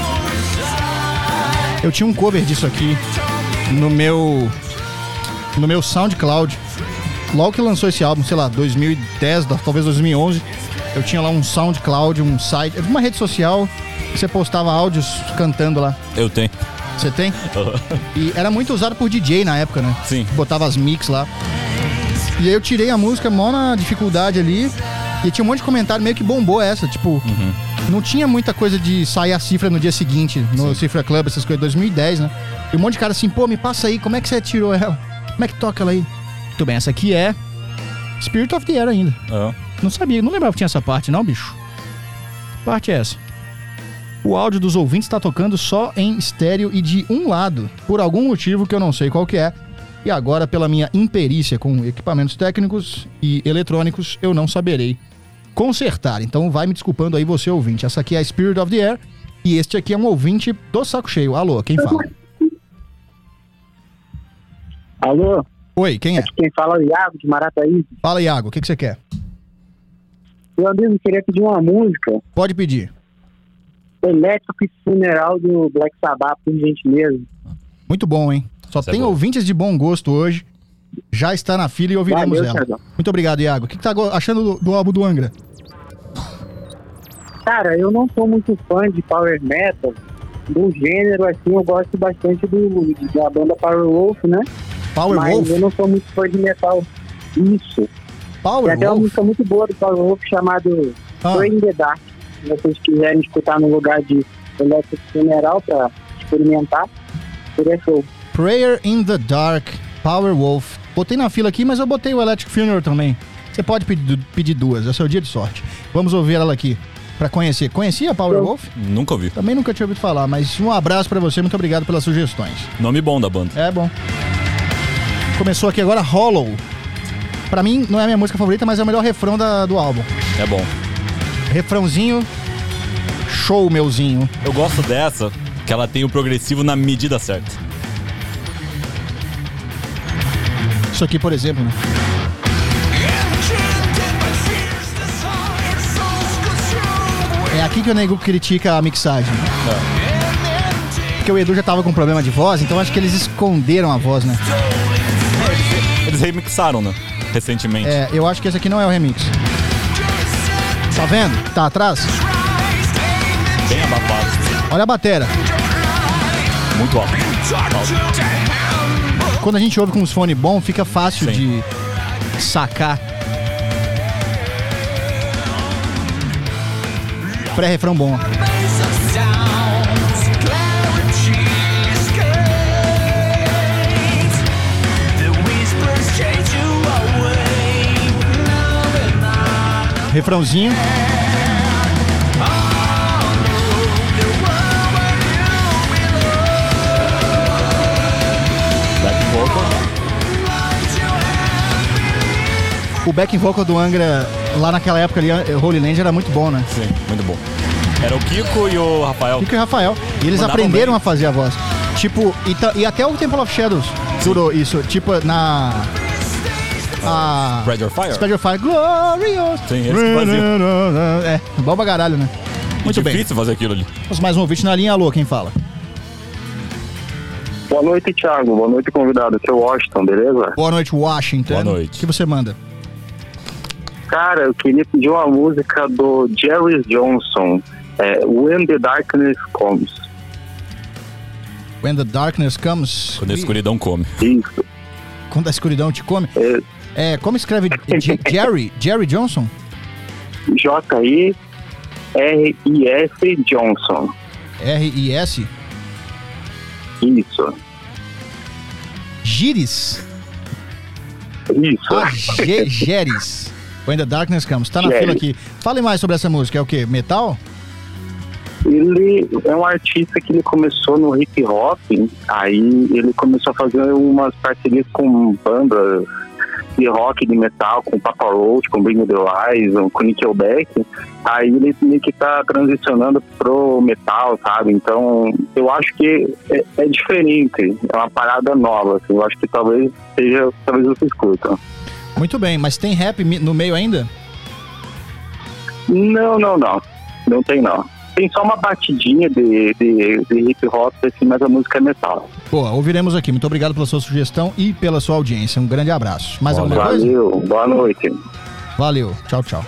Eu tinha um cover disso aqui no meu no meu SoundCloud. Logo que lançou esse álbum, sei lá, dois mil e dez, talvez dois mil e onze, eu tinha lá um SoundCloud, um site, uma rede social, que você postava áudios cantando lá. Eu tenho. Você tem? E era muito usado por D J na época, né? Sim. Botava as mix lá. E aí eu tirei a música mó na dificuldade ali. E tinha um monte de comentário, meio que bombou essa. Tipo, não tinha muita coisa de sair a cifra no dia seguinte, no Cifra Club, essas coisas, dois mil e dez, né? E um monte de cara assim, pô, me passa aí, como é que você tirou ela? Como é que toca ela aí? Muito bem, essa aqui é Spirit of the Air ainda. É. Não sabia, não lembrava que tinha essa parte não, bicho. Que parte é essa? O áudio dos ouvintes tá tocando só em estéreo e de um lado, por algum motivo que eu não sei qual que é. E agora, pela minha imperícia com equipamentos técnicos e eletrônicos, eu não saberei consertar. Então vai me desculpando aí você, ouvinte. Essa aqui é a Spirit of the Air e este aqui é um ouvinte do saco cheio. Alô, quem fala? Alô? Oi, quem é? Aqui quem fala é o Iago, de Marataízes. Fala, Iago, o que, que você quer? Meu amigo, eu queria pedir uma música. Pode pedir. Electric Funeral do Black Sabbath, por gentileza. Muito bom, hein? Só Isso é tem bom. ouvintes de bom gosto hoje. Já está na fila e ouviremos Valeu, ela. Sérgio. Muito obrigado, Iago. O que, que tá go- achando do, do álbum do Angra? Cara, eu não sou muito fã de power metal. Do gênero, assim, eu gosto bastante do, da banda Power Wolf, né? Power Mas Wolf? eu não sou muito fã de metal. Isso. Tem Power até uma Wolf? música muito boa do Power Wolf chamado Ah. Pray in the Dark. Se vocês quiserem escutar no lugar de Electric Funeral pra experimentar, seria show. Prayer in the Dark, Power Wolf. Botei na fila aqui, mas eu botei o Electric Funeral também. Você pode pedir, pedir duas, é seu dia de sorte. Vamos ouvir ela aqui pra conhecer. Conhecia a Power Wolf? Nunca ouvi. Também nunca tinha ouvido falar, mas um abraço pra você, muito obrigado pelas sugestões. Nome bom da banda. É bom. Começou aqui agora Hollow. Pra mim, não é a minha música favorita, mas é o melhor refrão da- do álbum. É bom. Refrãozinho, show, meuzinho. Eu gosto dessa, que ela tem o progressivo na medida certa. Isso aqui, por exemplo, né? É aqui que o nego critica a mixagem. Porque o Edu já tava com problema de voz, então acho que eles esconderam a voz, né? Eles remixaram, né? Recentemente. É, eu acho que esse aqui não é o remix. Tá vendo? Tá atrás? Bem abafado. Olha a batera. Muito alto. Quando a gente ouve com os fones bons, fica fácil Sim. de sacar. Pré-refrão bom. Refrãozinho. Back vocal. O backing vocal do Angra, lá naquela época ali, Holy Land, era muito bom, né? Sim, muito bom. Era o Kiko e o Rafael. Kiko e Rafael. E eles Mandavam aprenderam bem. a fazer a voz. Tipo, e, ta- e até o Temple of Shadows durou isso. Tipo, na... A... Spread Your Fire? Spread Your Fire. Glorious. Sim, eles que faziam. É, bom pra caralho, né? Muito bem. Difícil fazer aquilo ali. Temos mais um ouvinte na linha. Alô, quem fala? Boa noite, Thiago. Boa noite, convidado. Aqui é o Washington, beleza? Boa noite, Washington. Boa noite. O que você manda? Cara, eu queria pedir uma música do Jerry Johnson, é, When the Darkness Comes. When the Darkness Comes. Quando a escuridão come. Isso. Quando a escuridão te come. É, É, como escreve J- Jerry? Jerry Johnson? J I R I S Johnson. R I S? Isso. Gires? Isso. Ah, Ge- Geres. When the Darkness Comes. Tá na Geres. fila aqui. Fale mais sobre essa música. É o quê? Metal? Ele é um artista que ele começou no hip hop, aí ele começou a fazer umas parcerias com bandas de rock, de metal, com Papa Roach, com Bring Me The Horizon, com Nickelback. Aí ele meio que tá transicionando pro metal, sabe? Então eu acho que é, é diferente, é uma parada nova, assim. Eu acho que talvez seja, talvez você escuta. Muito bem, mas tem rap mi- no meio ainda? Não, não, não. Não tem não. Tem só uma batidinha de, de, de hip hop, assim, mas a música é metal. Boa, ouviremos aqui. Muito obrigado pela sua sugestão e pela sua audiência. Um grande abraço. Mais alguma coisa? Valeu, boa noite. Valeu. Tchau, tchau.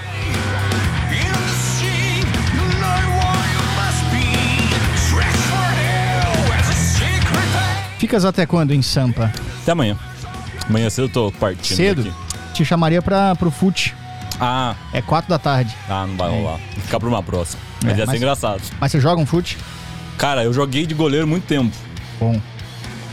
Ficas até quando em Sampa? Até amanhã. Amanhã cedo eu tô partindo Cedo? daqui. Te chamaria pra, pro fute. Ah, É quatro da tarde. ah, não vai rolar. Vou ficar pra uma próxima. Mas É, ia mas- ser engraçado. Mas você joga um fute? Cara, eu joguei de goleiro muito tempo. Bom.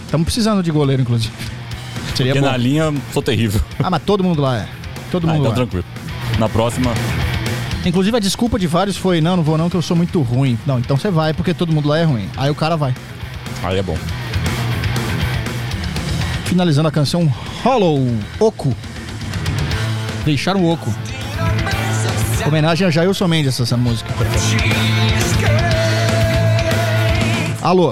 Estamos precisando de goleiro, inclusive. Seria Porque bom. na linha, sou terrível. Ah, mas todo mundo lá é. Todo Ah, mundo então lá. tranquilo. Na próxima, Inclusive, a desculpa de vários foi, não, não vou não, que eu sou muito ruim. Não, então você vai, porque todo mundo lá é ruim. Aí o cara vai. aí é bom. Finalizando a canção Hollow, Oco. Deixaram o Oco. Homenagem a Jailson Mendes, essa, essa música. Alô,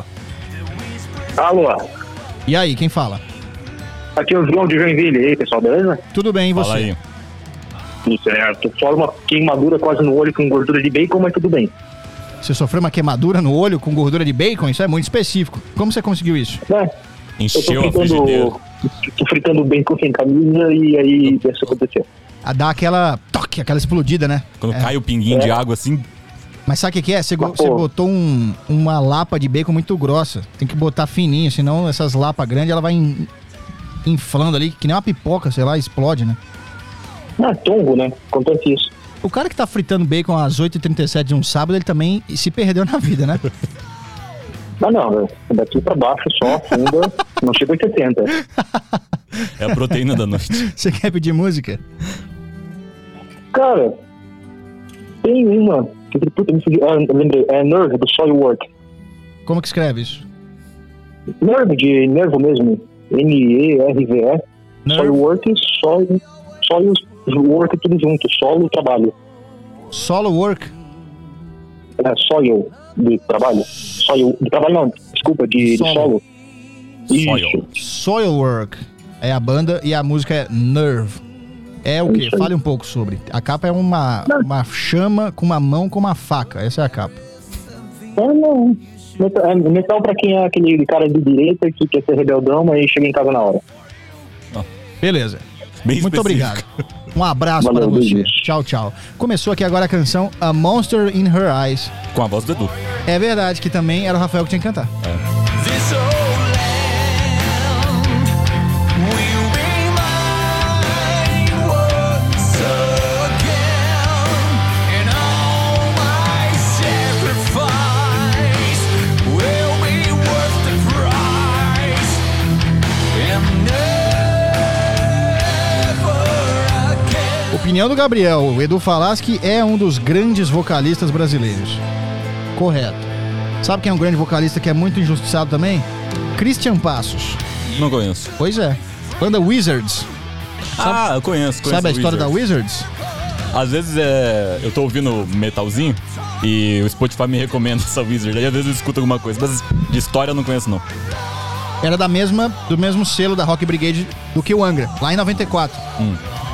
Alô, e aí, quem fala? aqui é o João de Joinville. E aí, pessoal, beleza? Tudo bem, e você? Fala aí. Tudo certo. Só uma queimadura quase no olho com gordura de bacon, mas tudo bem. Você sofreu uma queimadura no olho com gordura de bacon? Isso é muito específico. Como você conseguiu isso? Né? Eu tô Encheu a frigideira. fritando, tô fritando bacon sem camisa e aí isso aconteceu. A dar aquela toque, aquela explodida, né? Quando É. cai o pinguinho É. de água assim, Mas sabe o que, que é? Você, go- Mas, você pô. botou um- uma lapa de bacon muito grossa. Tem que botar fininho, senão essas lapas grandes ela vai in- inflando ali, que nem uma pipoca, sei lá, explode, né? Ah, tombo, né? Acontece isso. O cara que tá fritando bacon às oito e trinta e sete de um sábado, ele também se perdeu na vida, né? Mas não, velho. Daqui pra baixo só, funda, não chega a oitenta. é a proteína da noite. Você quer pedir música? Cara, tem uma. que puta, me fugiu. Ah, eu lembrei. É Nerve, do Soilwork. Como que escreve isso? Nerve, de nervo mesmo. N E R V E. Nerve. Soilwork, Soil. Soil Work, tudo junto. Solo, trabalho. Solo Work. É, soil, de trabalho. Soil, de trabalho não, desculpa, de de Solo. solo. Soil. Soil Work é a banda e a música é Nerve. É o quê? Isso aí. Fale um pouco sobre. A capa é uma, uma chama com uma mão com uma faca. Essa é a capa. Ah, não. Metal, é, metal pra quem é aquele cara de direita que quer ser rebeldão, mas chega em casa na hora. Beleza. Bem Muito específico. obrigado. Um abraço Valeu, para você. beijos. Tchau, tau. Começou aqui agora a canção A Monster in Her Eyes. Com a voz do Edu. É verdade que também era o Rafael que tinha que cantar. This old land will be mine once again, and all my sacrifice will be worth the price, and never again. Opinião do Gabriel. O Edu Falaschi é um dos grandes vocalistas brasileiros. Correto. Sabe quem é um grande vocalista que é muito injustiçado também? Christian Passos. Não conheço. Pois é. Banda Wizards. Ah, eu conheço, conheço. Sabe a o história da Wizards. Wizards? Às vezes é, eu tô ouvindo metalzinho e o Spotify me recomenda essa Wizard. Aí às vezes eu escuto alguma coisa, mas de história eu não conheço não. Era da mesma, do mesmo selo da Rock Brigade do que o Angra, lá em noventa e quatro. Hum.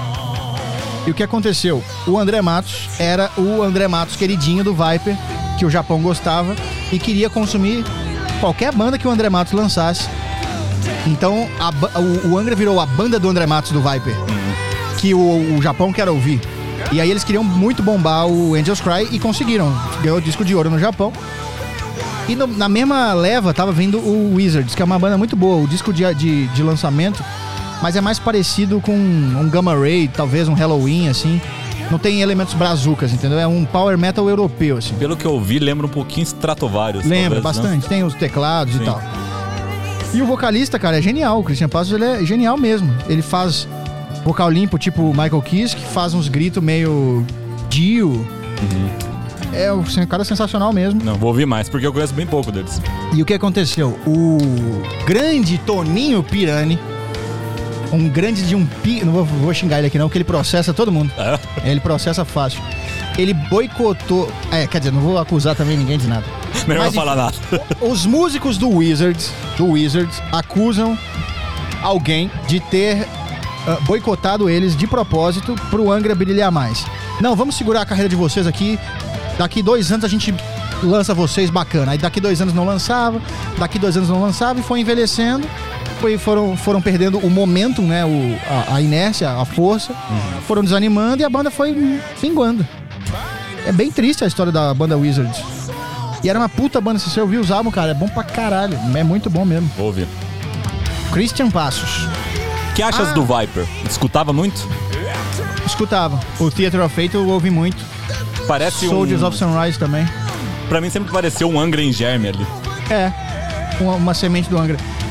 E o que aconteceu? O André Matos era o André Matos queridinho do Viper, que o Japão gostava e queria consumir qualquer banda que o André Matos lançasse. Então a ba- o, o Angra virou a banda do André Matos do Viper, que o, o Japão quer ouvir. E aí eles queriam muito bombar o Angels Cry e conseguiram. Ganhou o disco de ouro no Japão. E no- na mesma leva tava vindo o Wizards, que é uma banda muito boa. O disco de, de, de lançamento, mas é mais parecido com um Gamma Ray, talvez um Halloween, assim. Não tem elementos brazucas, entendeu? É um power metal europeu, assim. Pelo que eu vi, lembra um pouquinho Stratovarius. Lembra talvez, né? bastante, tem os teclados Sim. e tal. E o vocalista, cara, é genial. O Christian Passos, ele é genial mesmo. Ele faz vocal limpo, tipo o Michael Kiske, que faz uns gritos meio Dio. Uhum. É um cara sensacional mesmo. Não, vou ouvir mais, porque eu conheço bem pouco deles. E o que aconteceu? O grande Toninho Pirani, um grande de um pi... Não vou, vou xingar ele aqui não, porque ele processa todo mundo. É? Ele processa fácil. Ele boicotou... É, quer dizer, não vou acusar também ninguém de nada. Melhor Mas, não falar nada. Os músicos do Wizards, do Wizards acusam alguém de ter ah, boicotado eles de propósito pro Angra brilhar mais. Não, vamos segurar a carreira de vocês aqui. Daqui dois anos a gente lança vocês bacana. Aí daqui dois anos não lançava, daqui dois anos não lançava e foi envelhecendo. Foi, foram, foram perdendo o momentum, né? O, a, a inércia, a força. Foram desanimando e a banda foi minguando. É bem triste a história da banda Wizards. E era uma puta banda, se você ouvir os álbuns, cara, é bom pra caralho. É muito bom mesmo. Vou ouvir. Christian Passos. O que achas Ah. do Viper? Escutava muito? Escutava. O Theater of Fate eu ouvi muito. Parece Soldiers um... of Sunrise também. Pra mim sempre pareceu um Angra em germe ali. É. Uma, uma semente do Angra.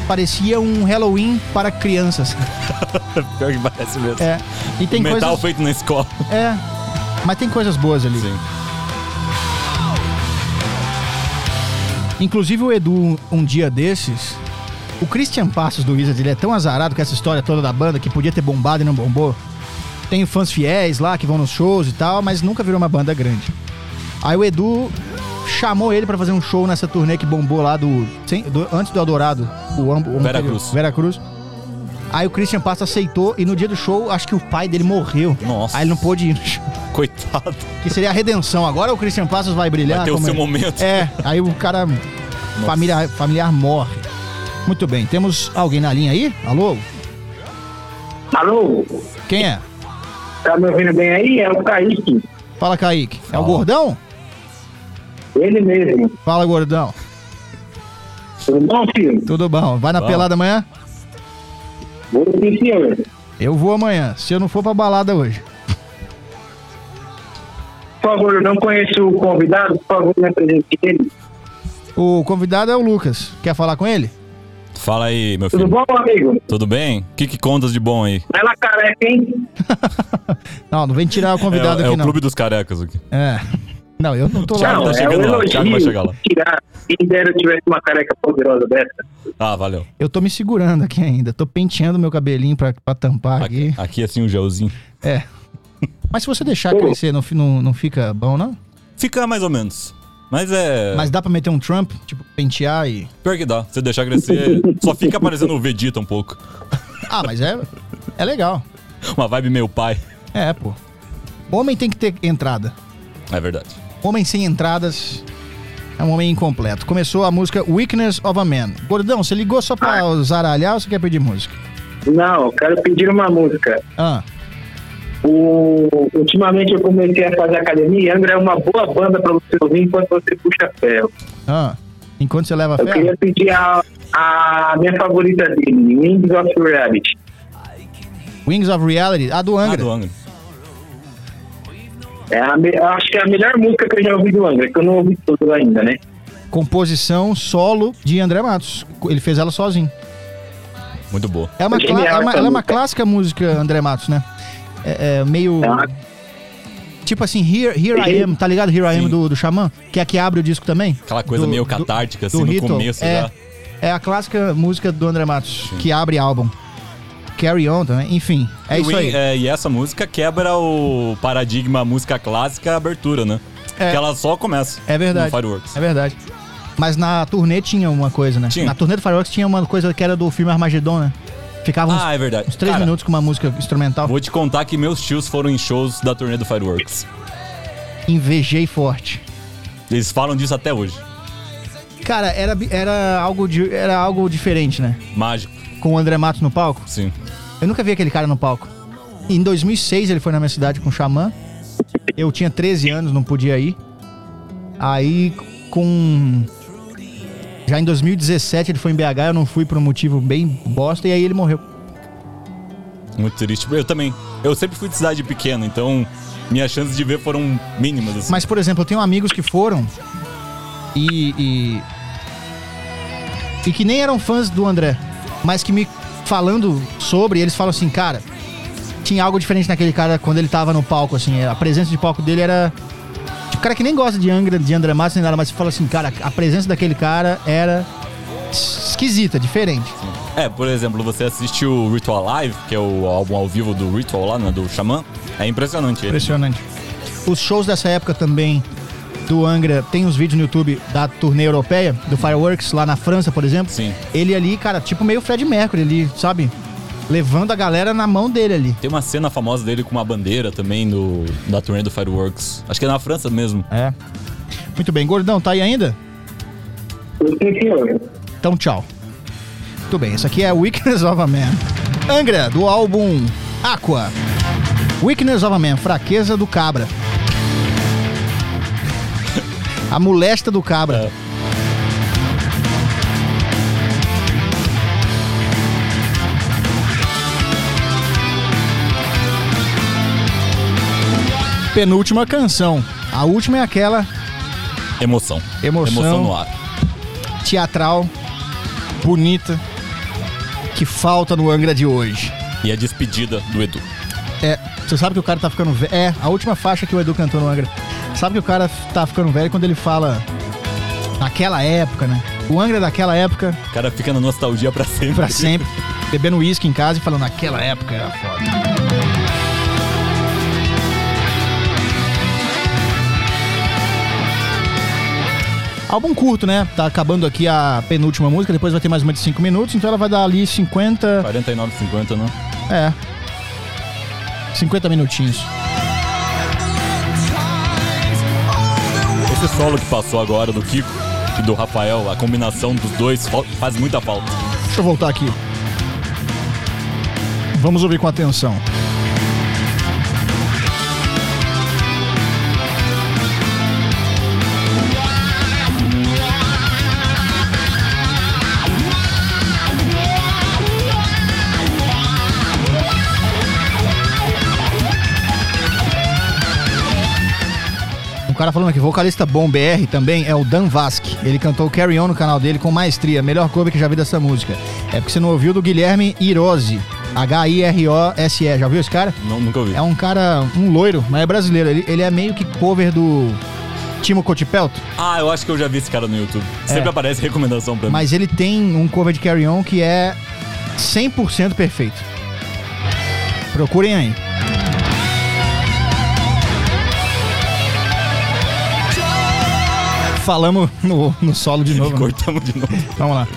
parecia um Halloween para crianças. Pior que parece mesmo. É. E tem Metal coisas... feito na escola. É. Mas tem coisas boas ali. Sim. Inclusive o Edu, um dia desses... O Christian Passos do Wizard, ele é tão azarado com essa história toda da banda que podia ter bombado e não bombou. Tem fãs fiéis lá que vão nos shows e tal, mas nunca virou uma banda grande. Aí o Edu chamou ele pra fazer um show nessa turnê que bombou lá do... sem- do- antes do Eldorado. O, Ambo- o Vera Cruz. Vera Cruz. Aí o Christian Passos aceitou e no dia do show, acho que o pai dele morreu. Nossa. Aí ele não pôde ir no show. Coitado. Que seria a redenção. Agora o Christian Passos vai brilhar. Vai ter o como seu ele- momento. É, aí o cara... Família, familiar morre. Muito bem, temos alguém na linha aí? Alô? Alô? Quem é? Tá me ouvindo bem aí? É o Kaique. Fala, Kaique. É o Fala. Gordão? Ele mesmo. Fala, Gordão. Tudo bom, filho? Tudo bom? Vai na Bom. pelada amanhã? Vou sim, senhor. Eu vou amanhã, se eu não for pra balada hoje. Por favor, eu não conheço o convidado. Por favor, me apresente ele. O convidado é o Lucas. Quer falar com ele? Fala aí, meu Tudo filho. bom, amigo? Tudo bem? O que, que contas de bom aí? Ela careca, hein? Não, não vem tirar o convidado é, é aqui, o não. clube dos carecas aqui. É. Não, eu não tô lá. Thiago, não. tá chegando é um lá, o elogio Thiago vai chegar lá. Tirar. Quem dera eu tivesse uma careca poderosa dessa. Ah, valeu. Eu tô me segurando aqui ainda. Tô penteando meu cabelinho pra, pra tampar aqui. Aqui, aqui assim um gelzinho. É. Mas se você deixar crescer, não, fi- não, não fica bom, não? Fica mais ou menos. Mas é... Mas dá pra meter um Trump, tipo, pentear e... Pior que dá. Se você deixar crescer, só fica parecendo o Vegeta um pouco. Ah, mas é, é legal. Uma vibe meio pai. É, pô. Homem tem que ter entrada. É verdade. Homem sem entradas é um homem incompleto. Começou a música Weakness of a Man. Gordão, você ligou só pra zaralhar ou você quer pedir música? Não, eu quero pedir uma música. Ah, O... Ultimamente eu comecei a fazer academia e Angra é uma boa banda pra você ouvir enquanto você puxa ferro. ah. Enquanto você leva Eu ferro? queria pedir a, a minha favorita dele, Wings of Reality. Wings of Reality. A do Ah, Angra. do Angra. É a me- eu acho que é a melhor música que eu já ouvi do Angra, que eu não ouvi tudo ainda, né? Composição solo de André Matos. Ele fez ela sozinho. Muito boa. É uma, Genial clá- é uma- essa ela é uma música. clássica música André Matos, né? É, é meio... É uma- Tipo assim, Here, Here I Am, tá ligado? Here I Am Sim. do, do Xamã? Que é a que abre o disco também. Aquela coisa Do- meio do- catártica, do assim, no Ritual. começo é, já. É a clássica música do André Matos, que abre álbum. Carry On também, enfim, é E isso o aí. Wing- é, e essa música quebra o paradigma música clássica abertura, né? É. Que ela só começa. É verdade. No Fireworks. É verdade. Mas na turnê tinha uma coisa, né? Tinha. Na turnê do Fireworks tinha uma coisa que era do filme Armagedon, né? Ficava uns, Ah, é verdade. uns três Cara, minutos com uma música instrumental. Vou te contar que meus tios foram em shows da turnê do Fireworks. Invejei forte. Eles falam disso até hoje. Cara, era, era, algo, di- era algo diferente, né? Mágico, Com o André Matos no palco. sim. Eu nunca vi aquele cara no palco. Em dois mil e seis ele foi na minha cidade com o Xamã. Eu tinha treze anos, não podia ir. Aí com... Já em dois mil e dezessete ele foi em B H, eu não fui por um motivo bem bosta, e aí ele morreu. Muito triste. Eu também. Eu sempre fui de cidade pequena, então minhas chances de ver foram mínimas, assim. Mas, por exemplo, eu tenho amigos que foram e... E, e que nem eram fãs do André, mas que me falando sobre, eles falam assim, cara, tinha algo diferente naquele cara quando ele tava no palco, assim, a presença de palco dele era... Tipo, cara que nem gosta de Angra, de André Matos nem nada, mas fala assim, cara, a presença daquele cara era esquisita, diferente. É, por exemplo, você assiste o Ritual Live, que é o álbum ao vivo do Ritual lá, né, do Xamã. É impressionante ele. Impressionante. Os shows dessa época também do Angra, tem uns vídeos no YouTube da turnê europeia, do Fireworks, lá na França, por exemplo. Sim. Ele ali, cara, tipo meio Fred Mercury ali, sabe? Levando a galera na mão dele ali. Tem uma cena famosa dele com uma bandeira também no, da turnê do Fireworks. Acho que é na França mesmo. É. Muito bem. Gordão, tá aí ainda? Sim, senhor. Então, tchau. Muito bem. Esse aqui é Weakness of a Man. Angra, do álbum Aqua. Weakness of a Man, fraqueza do cabra. A molesta do cabra. É. Penúltima canção. A última é aquela Emoção. Emoção. Emoção no ar. teatral, bonita, que falta no Angra de hoje. E a despedida do Edu. É, você sabe que o cara tá ficando velho. É, a última faixa que o Edu cantou no Angra. Sabe que o cara tá ficando velho quando ele fala naquela época, né? O Angra daquela época. O cara fica na nostalgia pra sempre. Pra sempre. Bebendo uísque em casa e falando naquela época era foda. Álbum curto, né? Tá acabando aqui a penúltima música, depois vai ter mais uma de cinco minutos, então ela vai dar ali cinquenta... quarenta e nove, cinquenta, né? É. cinquenta minutinhos. Esse solo que passou agora do Kiko e do Rafael, a combinação dos dois faz muita falta. Deixa eu voltar aqui. Vamos ouvir com atenção. O cara falando aqui, vocalista bom B R também é o Dan Vasque. Ele cantou Carry On no canal dele com maestria. Melhor cover que já vi dessa música. É porque você não ouviu do Guilherme Hirose. H I R O S E. Já viu esse cara? Não, nunca ouvi. É um cara, um loiro, mas é brasileiro. Ele, ele é meio que cover do Timo Cotipelto. Ah, eu acho que eu já vi esse cara no YouTube. Sempre É. aparece recomendação pra mim. Mas ele tem um cover de Carry On que é cem por cento perfeito. Procurem aí. Falamos no, no solo de novo. Né? Cortamos de novo. Vamos lá.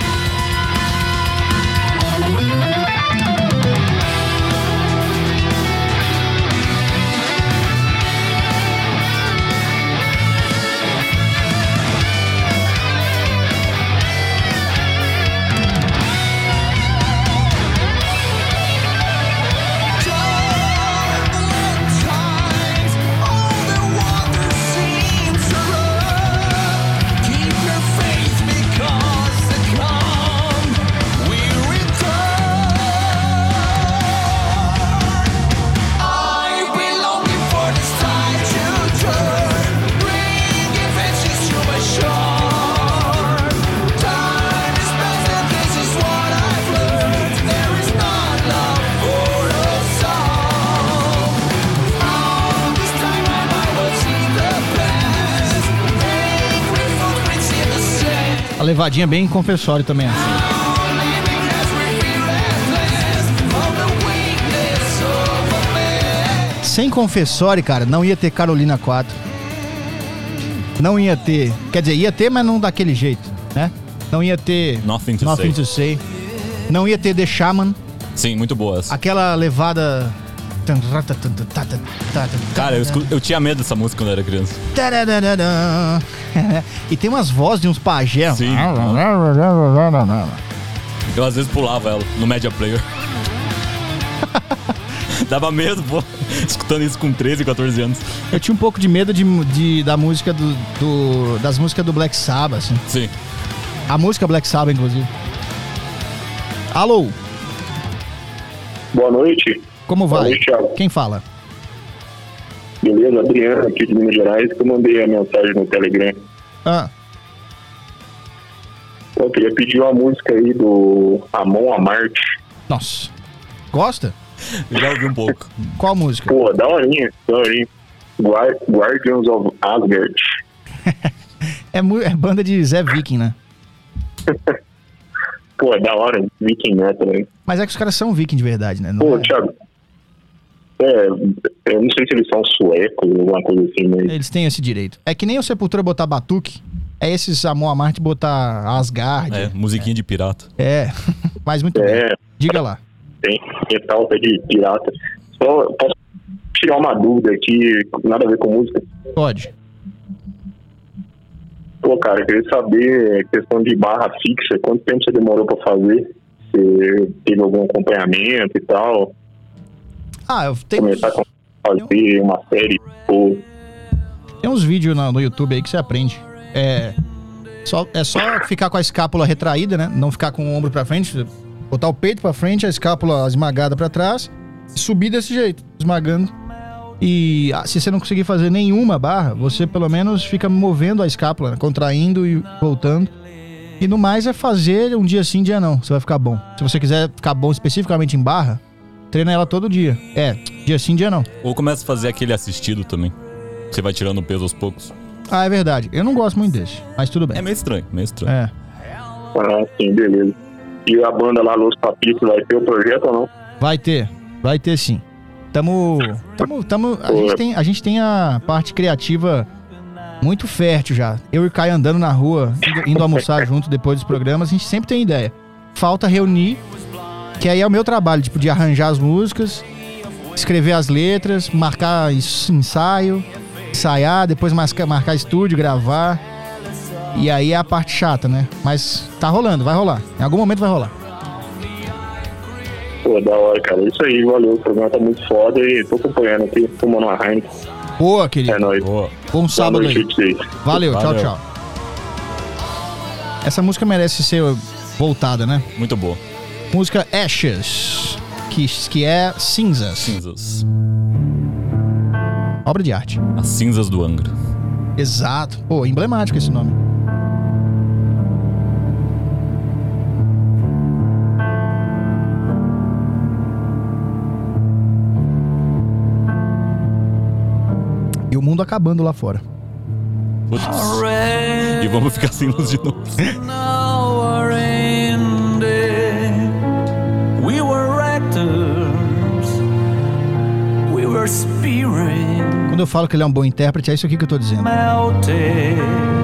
A levadinha bem confessório também. Assim. Sem confessório, cara, não ia ter Carolina quatro. Não ia ter. Quer dizer, ia ter, mas não daquele jeito, né? Não ia ter Nothing to Nothing Say. to Say. Não ia ter The Shaman. Sim, muito boas. Aquela levada. Cara, eu, escu- eu tinha medo dessa música quando eu era criança. E tem umas vozes de uns pajé. Sim. Eu às vezes pulava ela no Media Player. Dava medo, pô, escutando isso com treze, quatorze anos. Eu tinha um pouco de medo de, de- da música do, do- das músicas do Black Sabbath, assim. Sim. A música Black Sabbath, inclusive. Alô, Boa noite. como Boa vai? noite, Thiago. Quem fala? Beleza? Adriano aqui de Minas Gerais, que eu mandei a mensagem no Telegram. Ah, Eu queria pedir uma música aí do Amon Amarte. nossa. Gosta? Já ouvi um pouco. Qual música? Pô, daorinha, daorinha. Guar- Guardians of Asgard. É, mu- é banda de Zé Viking, né? Pô, é da hora, Viking Metal, hein? Mas é que os caras são Viking de verdade, né? Não Pô, é- Thiago, é, eu não sei se eles são suecos ou alguma coisa assim, mas... Eles têm esse direito. É que nem o Sepultura botar Batuque. É esses Amon Amarte botar Asgard. É, musiquinha de pirata. É. Mas muito bem. É, Diga lá. tem metal até de pirata. Só posso tirar uma dúvida aqui, nada a ver com música. Pode. Pô, cara, eu queria saber questão de barra fixa, quanto tempo você demorou pra fazer? Você teve algum acompanhamento e tal? Ah, eu tenho, Começar a fazer uma série, pô... tem uns vídeos no, no YouTube aí que você aprende. É só, é só ficar com a escápula retraída, né? Não ficar com o ombro pra frente. Botar o peito pra frente, a escápula esmagada pra trás. E subir desse jeito, esmagando. E ah, se você não conseguir fazer nenhuma barra, você pelo menos fica movendo a escápula, né? Contraindo e voltando. E no mais é fazer um dia sim, dia não. Você vai ficar bom. Se você quiser ficar bom especificamente em barra, treina ela todo dia. É, dia sim, dia não. Ou começa a fazer aquele assistido também. Você vai tirando o peso aos poucos. Ah, é verdade. Eu não gosto muito desse, mas tudo bem. É meio estranho, meio estranho. É. Ah, sim, beleza. E a banda lá, Los Papitos, vai ter o projeto ou não? Vai ter, vai ter sim. Tamo, tamo, tamo, a, gente tem, a gente tem a parte criativa muito fértil já. Eu e o Caio andando na rua, indo, indo almoçar junto depois dos programas, a gente sempre tem ideia. Falta reunir, que aí é o meu trabalho, tipo, de arranjar as músicas, escrever as letras, marcar ensaio, ensaiar, depois marcar, marcar estúdio, gravar. E aí é a parte chata, né? Mas tá rolando, vai rolar. Em algum momento vai rolar. Pô, da hora, cara. Isso aí, valeu. O programa tá muito foda e tô acompanhando aqui, tomando uma Heineken. Boa, querido. É nóis. Boa. Bom sábado aí. aí. Valeu, tchau, Valeu. tchau. Essa música merece ser voltada, né? Muito boa. Música Ashes, que, que é cinzas. Cinzas. Obra de arte. As cinzas do Angra. Exato. Pô, emblemático esse nome. E o mundo acabando lá fora. Putz. E vamos ficar sem luz de novo. Now we're ended. We were actors. We were spirit Quando eu falo que ele é um bom intérprete, é isso aqui que eu tô dizendo. melted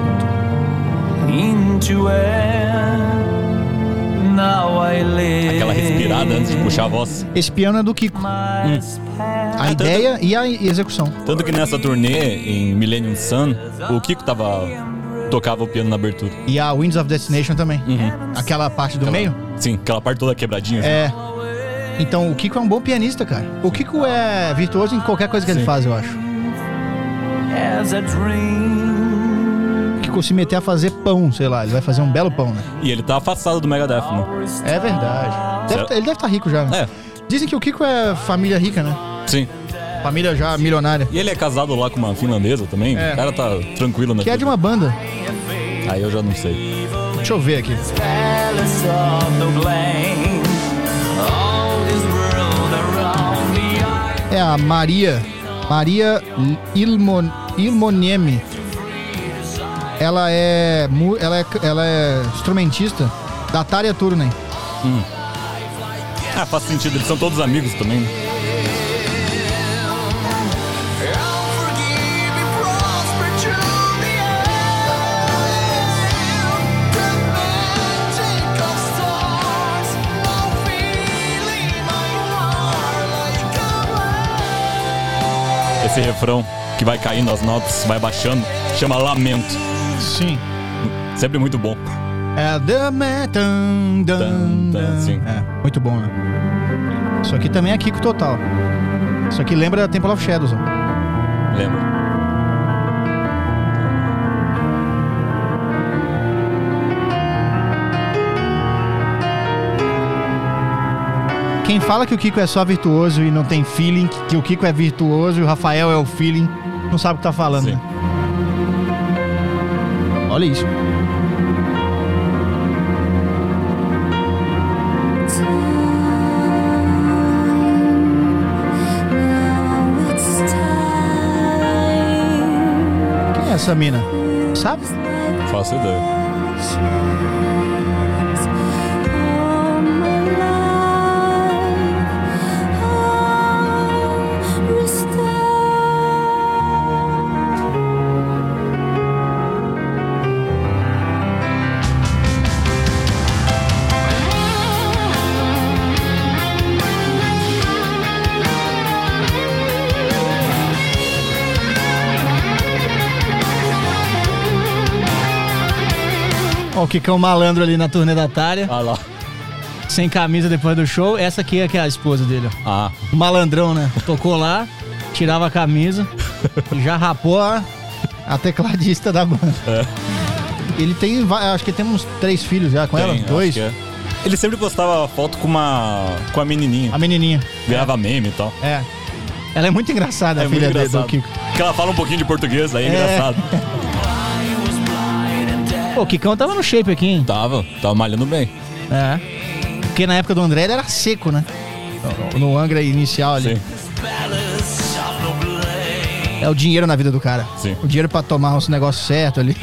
into air. Now I live. Aquela respirada antes de puxar a voz. Esse piano é do Kiko. My A ideia e a execução. Tanto que nessa turnê, em Millennium Sun, o Kiko tava... tocava o piano na abertura. E a Winds of Destination também. Uhum. Aquela parte do meio. Sim, aquela parte toda quebradinha. assim. É. Então o Kiko é um bom pianista, cara. O Kiko é virtuoso em qualquer coisa que ele Sim. faz, eu acho. as a dream. O Kiko se meter a fazer pão, sei lá, ele vai fazer um belo pão, né? E ele tá afastado do Megadeth, né? É verdade. Deve Certo. tá- ele deve estar rico já, né? É, Dizem que o Kiko é família rica, né? sim. Família já milionária. E ele é casado lá com uma finlandesa também. É. O cara tá tranquilo na Que é de vida. uma banda. Aí eu já não sei. Deixa eu ver aqui. Palace of the blame. All this world around me. É a Maria. Maria Ilmon, Ilmoniemi. Ela é, mu- ela é. Ela é instrumentista da Tária Turunen. Ah, faz sentido. Eles são todos amigos também, né? Esse refrão que vai caindo as notas, vai baixando, chama Lamento. Sim. Sempre muito bom. É The Man. Dun, dun, Dun, dun, dun. sim. É, muito bom, né? Isso aqui também é Kiko total. Isso aqui lembra Temple of Shadows, ó. Lembra? Quem fala que o Kiko é só virtuoso e não tem feeling, que o Kiko é virtuoso e o Rafael é o feeling, não sabe o que tá falando, Sim. né? Olha isso. Quem é essa mina? Sabe? Faço ideia. Ó, o Kikão malandro ali na turnê da Tária, Ah lá. sem camisa depois do show. Essa aqui é que é a esposa dele, ó. Ah, O malandrão, né? Tocou lá, tirava a camisa e já rapou a, a tecladista da banda. É. Ele tem, va- acho que tem uns três filhos já com tem, ela, acho dois. que é. Ele sempre postava foto com uma com a menininha. A menininha. Virava meme e tal. É. Ela é muito engraçada, É a muito filha dele, do engraçado. Kiko. Porque ela fala um pouquinho de português, aí é, É. engraçado. I was blind and dead. Pô, o Kikão tava no shape aqui, hein? Tava, tava malhando bem. É. Porque na época do André ele era seco, né? No Angra inicial ali. Sim. É o dinheiro na vida do cara. Sim. O dinheiro pra tomar os negócios certos ali.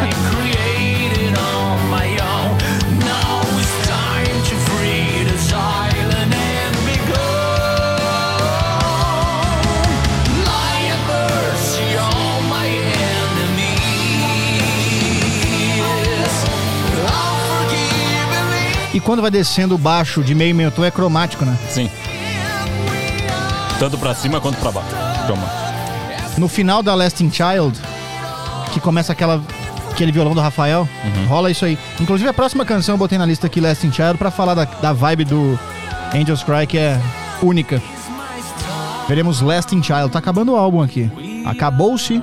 E quando vai descendo o baixo de meio meio tom é cromático, né? Sim. Tanto pra cima quanto pra baixo. Cromático. No final da Lasting Child, que começa aquela, aquele violão do Rafael, uhum. rola isso aí. Inclusive a próxima canção eu botei na lista aqui, Lasting Child, pra falar da, da vibe do Angels Cry, que é única. Veremos Lasting Child. Tá acabando o álbum aqui. Acabou-se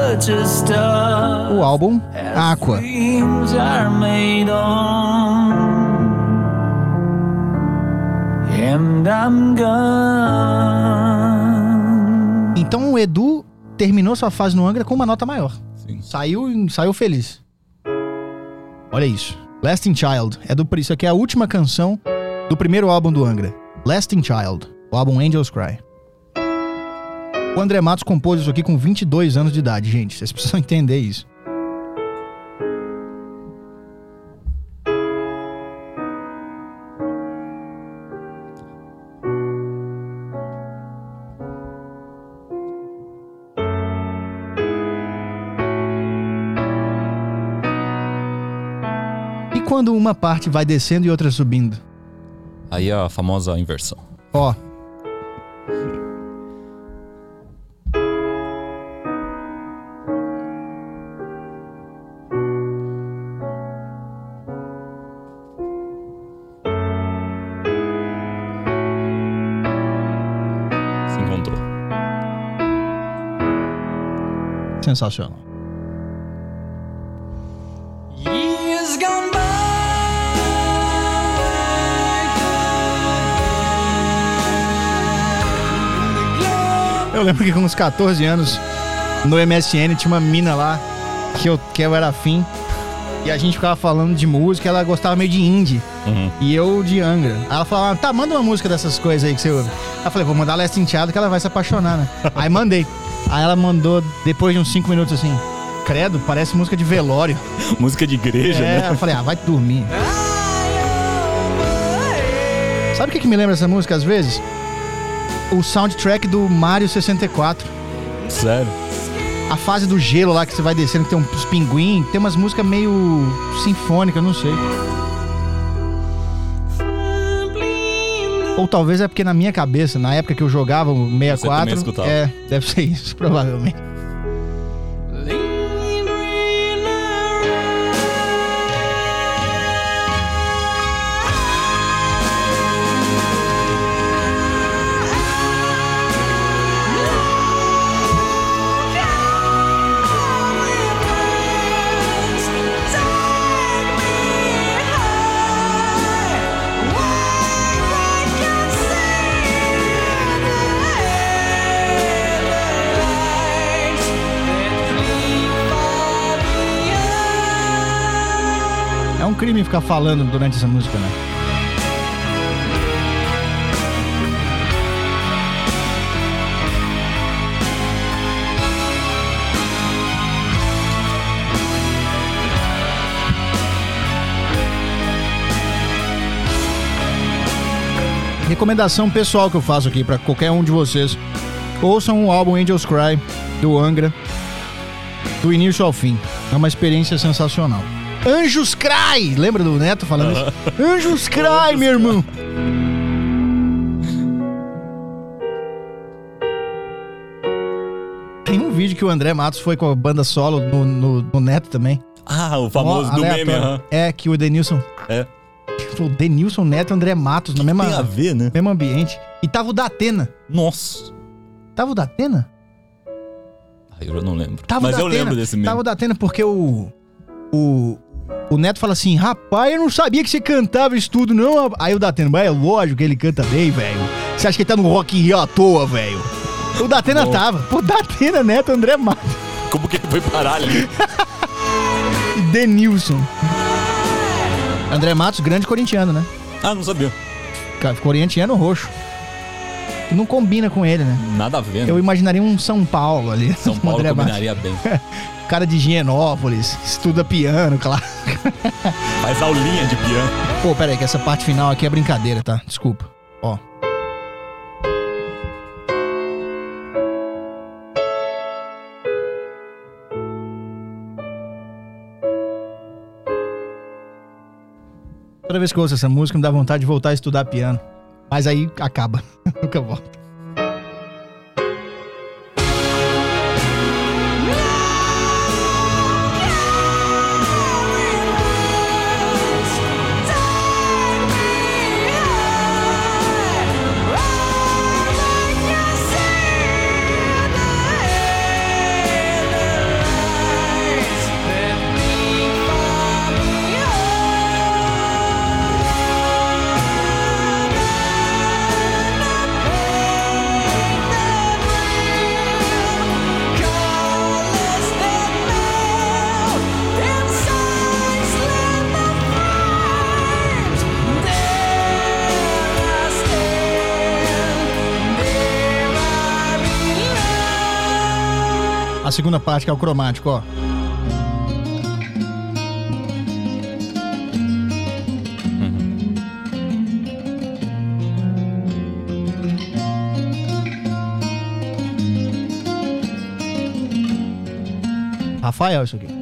o álbum Aqua. Então o Edu terminou sua fase no Angra com uma nota maior. Sim. Saiu, saiu feliz. Olha isso. Lasting Child. É do, isso aqui é a última canção do primeiro álbum do Angra. Lasting Child. O álbum Angels Cry. O André Matos compôs isso aqui com vinte e dois anos de idade, gente. Vocês precisam entender isso. Quando uma parte vai descendo e outra subindo. Aí é a famosa inversão. Ó. Se encontrou. Sensacional. Eu lembro que com uns catorze anos, no M S N, tinha uma mina lá, que eu, que eu era afim, e a gente ficava falando de música, ela gostava meio de indie, uhum. e eu de Angra. Aí ela falava, tá, manda uma música dessas coisas aí que você ouve. Aí eu falei, vou mandar Lasting Child que ela vai se apaixonar, né? Aí mandei. Aí ela mandou, depois de uns cinco minutos assim, credo, parece música de velório. Música de igreja, é, né? Eu falei, ah, vai dormir. Sabe o que, que me lembra essa música às vezes? O soundtrack do Mario sessenta e quatro. Sério? A fase do gelo lá que você vai descendo, que tem uns pinguim, tem umas músicas meio sinfônicas, não sei. Ou talvez é porque na minha cabeça, na época que eu jogava o sessenta e quatro, você também escutava. é, deve ser isso, provavelmente. É um crime ficar falando durante essa música, né? Recomendação pessoal que eu faço aqui pra qualquer um de vocês. Ouçam o álbum Angels Cry, do Angra, do início ao fim. É uma experiência sensacional. Anjos Cry! Lembra do Neto falando isso? Anjos Cry, meu irmão! Tem um vídeo que o André Matos foi com a banda solo no, no, no Neto também. Ah, o famoso Ó, do meme, aleatório. aham. É, que o Denilson... É. O Denilson, Neto e André Matos no mesmo, Tem a ver, né? mesmo ambiente. E tava o Datena. Nossa. Tava o Datena? Ah, eu não lembro. Tava Mas o eu Datena. lembro desse meme. Tava o Datena porque o... O... O Neto fala assim, rapaz, eu não sabia que você cantava isso tudo, não. Aí o Datena, mas é lógico que ele canta bem, velho. Você acha que ele tá no Rock in Rio à toa, velho? O Datena Bom. tava. Pô, Datena, Neto, André Matos. Como que ele foi parar ali? e Denilson. André Matos, grande corintiano, né? Ah, não sabia. Corintiano roxo. Não combina com ele, né? Nada a ver, né? Eu imaginaria um São Paulo ali. São Paulo André combinaria bem. Cara de Higienópolis, estuda piano, claro. Faz aulinha de piano. Pô, pera aí, que essa parte final aqui é brincadeira, tá? Desculpa. Ó. Toda vez que eu ouço essa música, me dá vontade de voltar a estudar piano. Mas aí acaba. Nunca volto. A segunda parte, que é o cromático, ó. Rafael, isso aqui.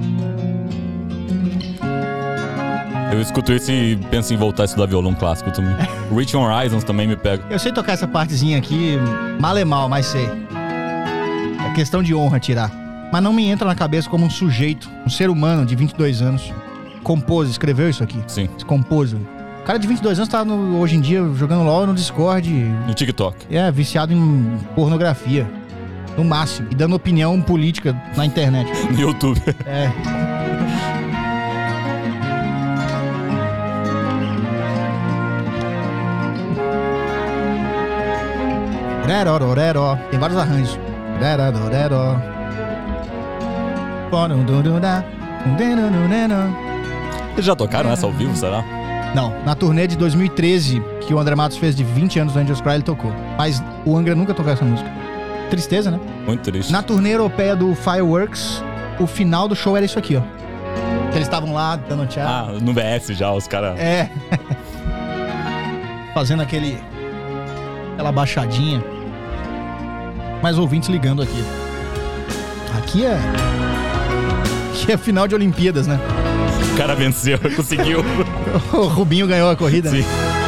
Eu escuto isso e penso em voltar a estudar violão clássico também. Reach Horizons também me pega. Eu sei tocar essa partezinha aqui, mal é mal, mas sei. É questão de honra tirar. Mas não me entra na cabeça como um sujeito, um ser humano de vinte e dois anos, compôs, escreveu isso aqui. Sim. Compôs. O cara de vinte e dois anos tá no, hoje em dia jogando LOL no Discord. No TikTok. É, viciado em pornografia. No máximo. E dando opinião política na internet. No YouTube. É. Rerororeró. Tem vários arranjos. Rerororeró. Eles já tocaram essa ao vivo, será? Não, na turnê de dois mil e treze, que o André Matos fez de vinte anos do Angels Cry, ele tocou. Mas o Angra nunca tocou essa música. Tristeza, né? Muito triste. Na turnê europeia do Fireworks, o final do show era isso aqui, ó. Que eles estavam lá dando tchau. Ah, no B S já, os caras... É. Fazendo aquele... aquela baixadinha. Mais ouvintes ligando aqui. Aqui é... Aqui é final de Olimpíadas, né? O cara venceu, conseguiu. O Rubinho ganhou a corrida. Sim. Né?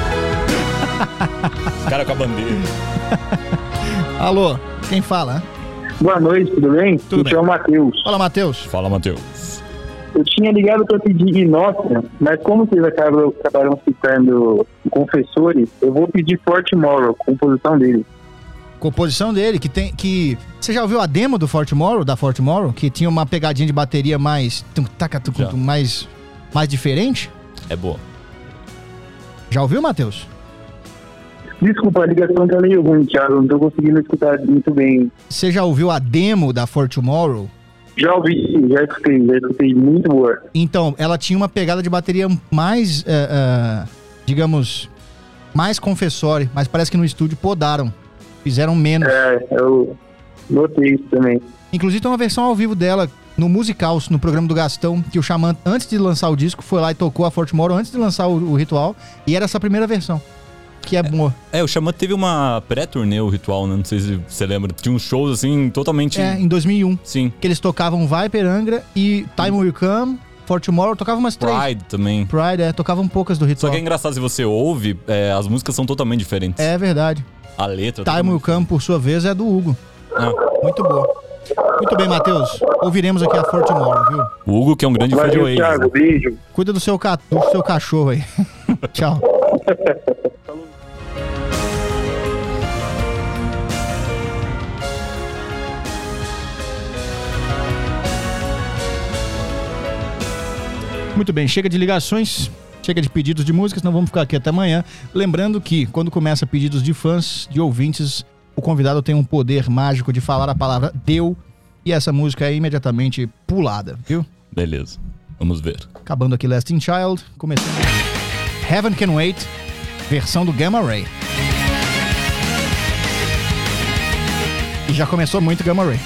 Os caras com a bandeira. Alô, quem fala? Hein? Boa noite, tudo bem? Tudo Me chamo Matheus. Fala, Matheus. Fala, Matheus. Eu tinha ligado para pedir Inócia, mas como vocês acabam, acabaram citando Confessores, eu vou pedir Forte Moral, composição dele. Composição dele, que tem... que você já ouviu a demo do Forte Moral, da Forte Moral? Que tinha uma pegadinha de bateria mais... tum, taca, tum, tum, mais, mais diferente? É boa. Já ouviu, Matheus? Desculpa, a ligação tá meio ruim, Thiago, não tô conseguindo escutar muito bem. Você já ouviu a demo da For Tomorrow? Já ouvi, já escutei, já escutei, muito boa. Então, ela tinha uma pegada de bateria mais, uh, uh, digamos, mais confessória, mas parece que no estúdio podaram, fizeram menos. É, eu notei isso também. Inclusive tem uma versão ao vivo dela no Musical, no programa do Gastão, que o Xamã, antes de lançar o disco, foi lá e tocou a For Tomorrow antes de lançar o, o Ritual, e era essa primeira versão. Que é, é boa. É, o Xamã teve uma pré-turnê, o Ritual, né? Não sei se você lembra. Tinha uns shows, assim, totalmente... É, em dois mil e um. Sim. Que eles tocavam Viper, Angra e Time Will Come, For Tomorrow, tocavam umas três. Pride também. Pride, é, tocavam poucas do Ritual. Só que é engraçado, se você ouve, é, as músicas são totalmente diferentes. É verdade. A letra... Time Will Come, por sua vez, é do Hugo. Ah. Muito boa. Muito bem, Matheus. Ouviremos aqui a For Tomorrow, viu? O Hugo, que é um grande fã de Valeu, Oasis. Thiago, beijo. Cuida do seu, ca... do seu cachorro aí. Tchau. Muito bem, chega de ligações, chega de pedidos de músicas, não vamos ficar aqui até amanhã. Lembrando que, quando começa pedidos de fãs, de ouvintes, o convidado tem um poder mágico de falar a palavra deu, e essa música é imediatamente pulada, viu? Beleza, vamos ver. Acabando aqui Lasting Child, começando Heaven Can Wait, versão do Gamma Ray. E já começou muito Gamma Ray.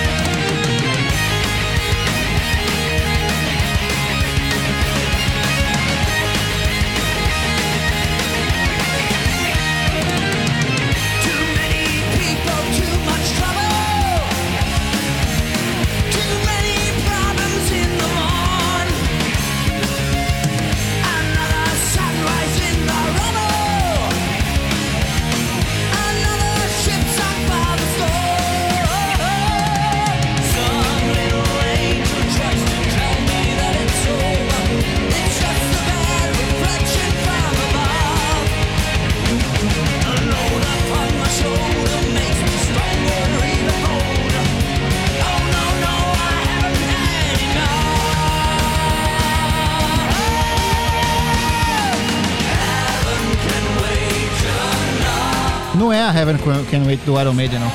Não é a Heaven Can Wait do Iron Maiden, não.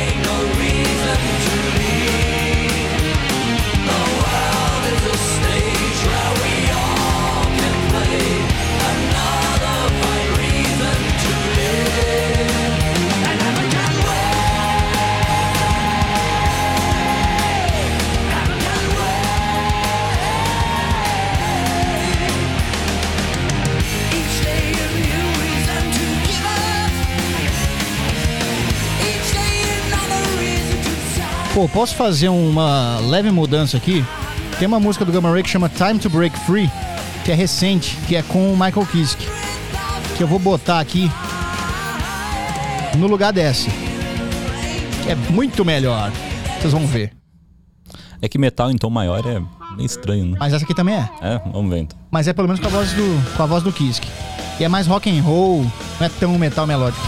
Pô, posso fazer uma leve mudança aqui? Tem uma música do Gamma Ray que chama Time to Break Free, que é recente, que é com o Michael Kiske, que eu vou botar aqui no lugar dessa, que é muito melhor. Vocês vão ver. É que metal em tom maior é meio estranho, né? Mas essa aqui também é. É, vamos ver então. Mas é pelo menos com a voz do, com a voz do Kiske. E é mais rock and roll, não é tão metal melódico.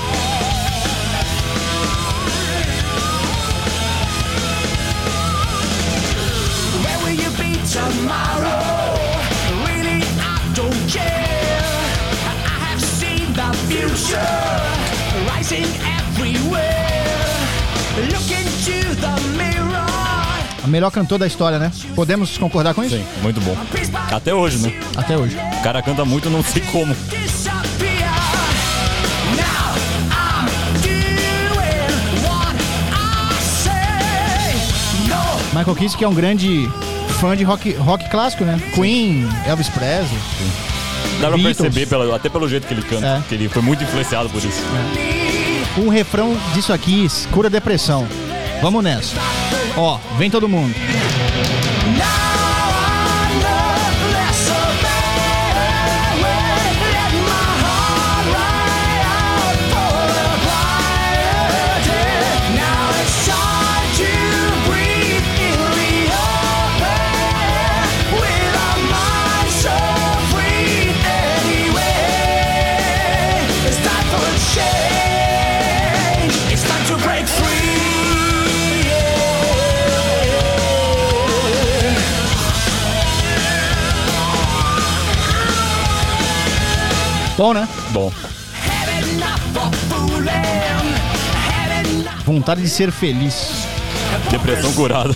Tomorrow, really I don't care. I have seen the future rising everywhere. Look into the mirror. A melhor cantor da história, né? Podemos concordar com isso? Sim, muito bom. Até hoje, né? Até hoje. O cara canta muito, não sei como. Michael Kiske é um grande fã de rock, rock clássico, né? Queen, Elvis Presley. Sim. Dá pra Beatles. perceber, pela, até pelo jeito que ele canta, É. que ele foi muito influenciado por isso. É. Um refrão disso aqui cura depressão. Vamos nessa. Ó, vem todo mundo. Bom, né? Bom. Vontade de ser feliz. Depressão curada.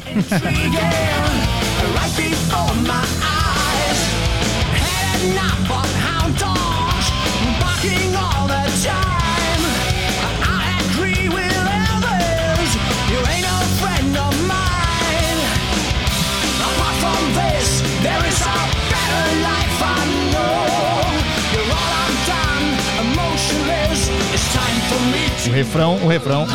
O refrão, o refrão.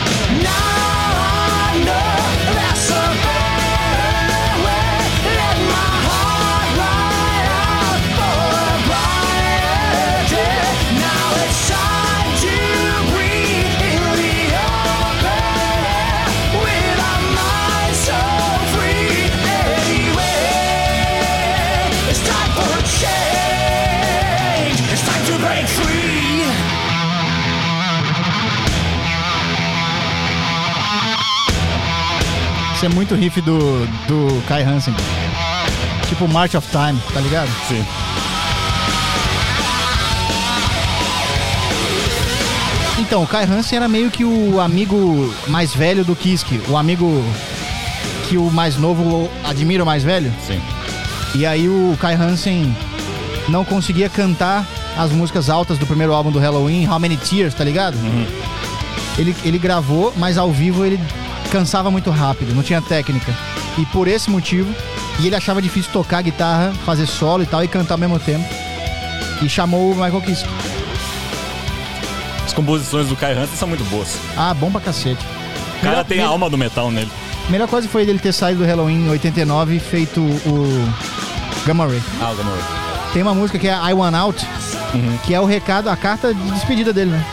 Isso é muito riff do, do Kai Hansen. Tipo March of Time, tá ligado? Sim. Então, o Kai Hansen era meio que o amigo mais velho do Kiske. O amigo que o mais novo admira o mais velho. Sim. E aí o Kai Hansen não conseguia cantar as músicas altas do primeiro álbum do Halloween, How Many Tears, tá ligado? Uhum. Ele, ele gravou, mas ao vivo ele cansava muito rápido, não tinha técnica. E por esse motivo, e ele achava difícil tocar guitarra, fazer solo e tal, e cantar ao mesmo tempo. E chamou o Michael Kiske. As composições do Kai Hansen são muito boas. Ah, bom pra cacete. O cara Melhor- tem a melhor- alma do metal nele. Melhor coisa foi dele ter saído do Halloween em oitenta e nove e feito o Gamma Ray. Ah, o Gamma Ray. Tem uma música que é I Want Out, Uhum. que é o recado, a carta de despedida dele, né?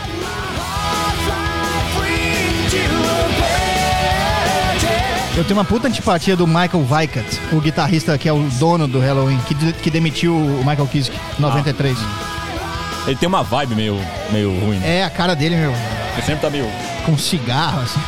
Eu tenho uma puta antipatia do Michael Weikert, o guitarrista que é o dono do Halloween, que, de- que demitiu o Michael Kiske em noventa e três. Ele tem uma vibe meio, meio ruim. É a cara dele, meu, Ele sempre tá meio... com cigarro, assim.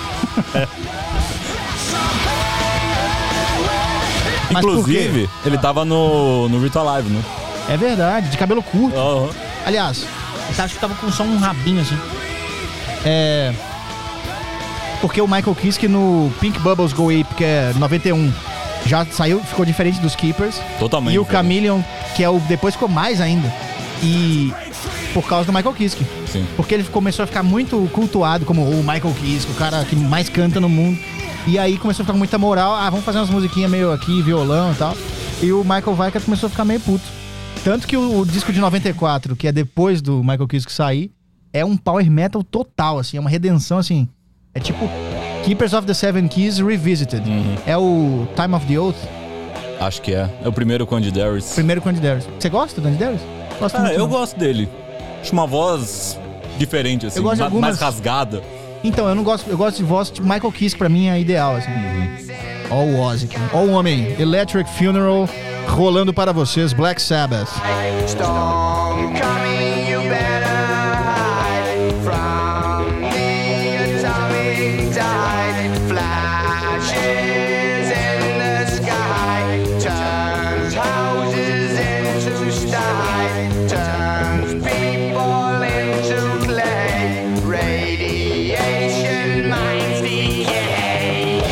Mas por quê? Inclusive, ele tava no, no Ritual Live, né? É verdade, de cabelo curto. Aham. Aliás, eu acho que tava com só um rabinho assim. É. Porque o Michael Kiske no Pink Bubbles Go Ape, que é noventa e um, já saiu, ficou diferente dos Keepers. Totalmente E o diferente. Chameleon, que é o. Depois ficou mais ainda. E. Por causa do Michael Kiske. Sim. Porque ele começou a ficar muito cultuado como o Michael Kiske, o cara que mais canta no mundo. E aí começou a ficar com muita moral. Ah, vamos fazer umas musiquinhas meio aqui, violão e tal. E o Michael Weikert começou a ficar meio puto. Tanto que o, o disco de noventa e quatro, que é depois do Michael Kiske sair, é um power metal total, assim. É uma redenção, assim. É tipo Keepers of the Seven Keys Revisited. Uhum. É o Time of the Oath, Acho que é. É o primeiro com o Andy Darius. primeiro com o Andy Darius. Você gosta do Andy Darius? Gosto Cara, muito, eu não. gosto dele. Acho uma voz diferente, assim. Eu gosto de ma- algumas- Mais rasgada. Então, eu não gosto, eu gosto de voz tipo Michael Kiske, pra mim é ideal, assim. Ó o Ozzy aqui. Ó o homem, Electric Funeral, rolando para vocês, Black Sabbath. Storm coming, you better hide from the atomic tide. Flashes in the sky, turns houses into sty, turns people into clay. Radiation minds decay.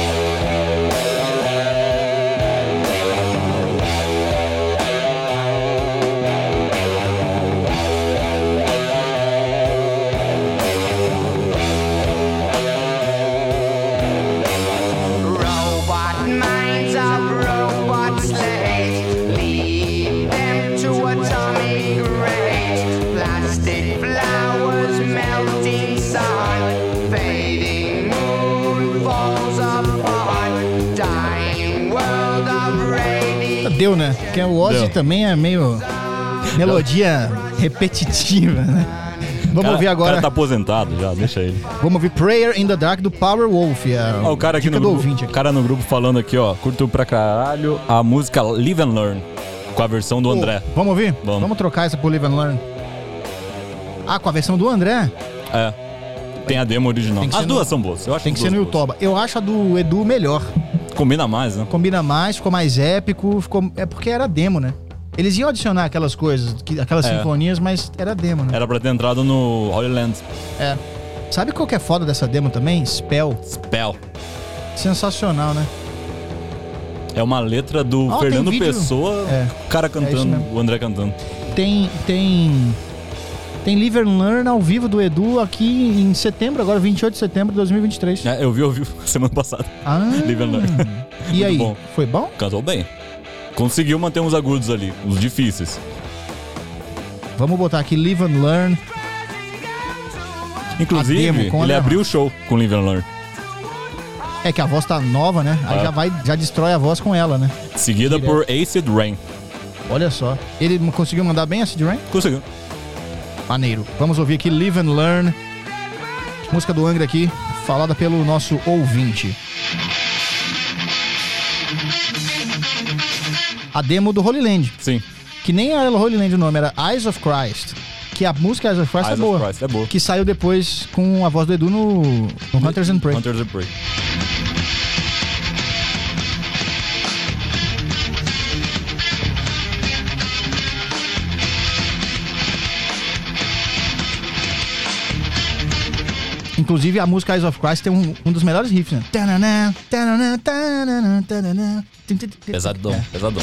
Robot minds of robot slaves, lead them to atomic rage. Plastic flowers, melting sun, fading moon falls apart, dying world of radiation. Deu, né? Porque o Ozzy Deu. também é meio melodia repetitiva, né? Vamos Cara- ouvir O agora. cara tá aposentado já, deixa ele. Vamos ouvir Prayer in the Dark do Power Wolf. É Ó, o cara aqui dica no do grupo, ouvinte aqui. o cara no grupo falando aqui, ó, curtiu pra caralho a música Live and Learn, com a versão do André. Pô, vamos ouvir? Vamos. trocar essa por Live and Learn. Ah, com a versão do André? É. Tem a demo original. Tem que As ser duas no- são boas. Eu acho Tem que as ser no duas boas. Yutoba. Eu acho a do Edu melhor. Combina mais, né? Combina mais, ficou mais épico, ficou... é porque era demo, né? Eles iam adicionar aquelas coisas, que- aquelas É. sinfonias, mas era demo, né? Era pra ter entrado no Holy Land. É. Sabe qual que é foda dessa demo também? Spell. Spell. Sensacional, né? É uma letra do Ó, tem Fernando vídeo. Pessoa, É. o cara isso cantando, mesmo. o André cantando. Tem... tem... Tem Live and Learn ao vivo do Edu aqui em setembro, agora vinte e oito de setembro de dois mil e vinte e três. É, eu vi, eu vi semana passada. Ah, Live and Learn. e Muito aí? bom. Foi bom? Cantou bem. Conseguiu manter uns agudos ali, os difíceis. Vamos botar aqui Live and Learn. Inclusive, A demo com o ele André abriu o show com Live and Learn. É que a voz tá nova, né? Aí É. já vai, já destrói a voz com ela, né? Seguida Direto. por Acid Rain. Olha só. Ele conseguiu mandar bem a Acid Rain? Conseguiu. Maneiro. Vamos ouvir aqui Live and Learn. Música do Angra aqui, falada pelo nosso ouvinte. A demo do Holy Land, Sim. que nem era Holy Land o nome, era Eyes of Christ. Que a música Eyes of Christ Eyes é of boa. Christ é boa. Que saiu depois com a voz do Edu no, no Hunters and Prey. Hunters and Prey. Inclusive, a música Eyes of Christ tem um, um dos melhores riffs, né? Tanana, tanana, tanana, tanana. Pesadão, É. pesadão.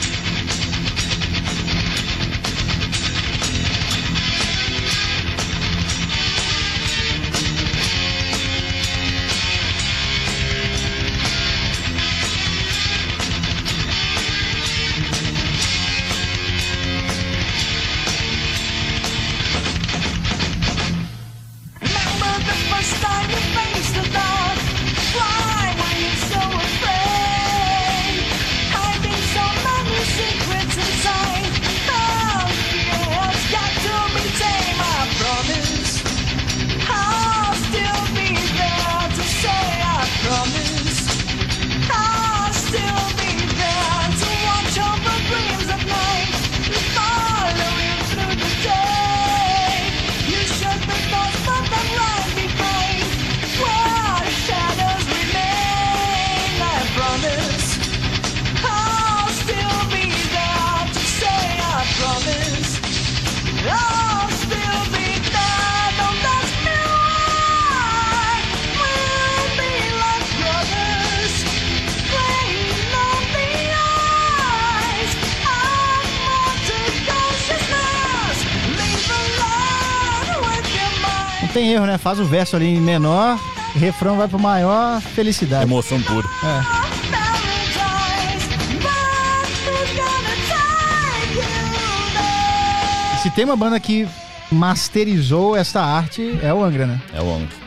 Remember the first time you faced the dark? Why were you so afraid? Hiding so many secrets inside. Oh, fear has got to be tame, I promise. I'll still be there to say I promise. I'll still be there to watch over dreams at night. And follow you through the day. You should be those from the right behind. Where shadows remain, I promise. I'll still be there to say I promise. I'll still be there, don't ask me why. We'll be like brothers, playing on the ice. I'm more to consciousness. Leave alone with your mind. Não tem erro, né? Faz o verso ali em menor, refrão vai pro maior, felicidade. Emoção pura. É. Paradise, but who's gonna take you there? Se tem uma banda que masterizou esta arte, é o Angra, né? É o Angra.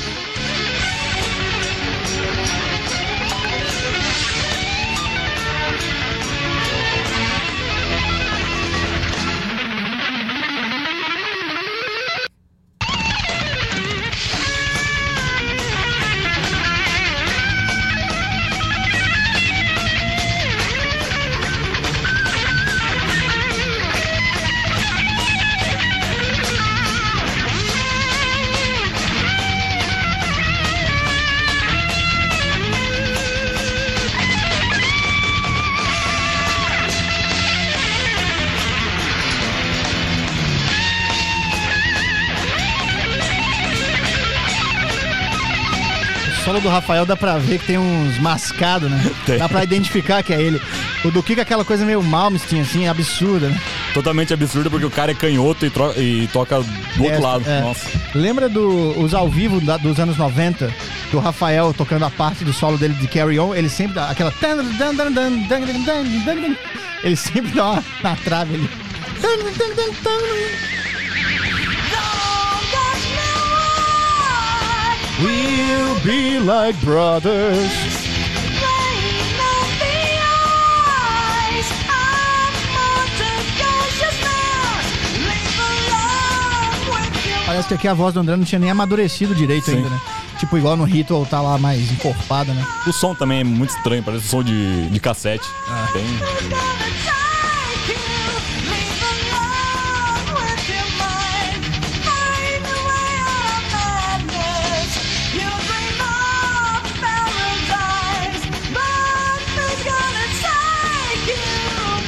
O solo do Rafael dá pra ver que tem uns mascados, né? Tem. Dá pra identificar que é ele. O do Kiko é aquela coisa meio Malmsteen, assim, absurda, né? Totalmente absurdo porque o cara é canhoto e, tro- e toca do outro É, lado. é. Nossa. Lembra do, os ao vivo da- dos anos noventa? Do Rafael tocando a parte do solo dele de Carry On? Ele sempre dá aquela... Ele sempre dá uma na trave ali. Don't ask me why. We'll be like brothers. Playing on the ice. I'm more to consciousness. Leave alone with your Parece que aqui a voz do André não tinha nem amadurecido direito Sim. ainda, né? Tipo, igual no Ritual tá lá mais encorpada, né? O som também é muito estranho, parece um som de, de cassete. Bem... Who's gonna take you? Leave alone with your mind. Find a way out of madness. You dream of paradise, but who's gonna take you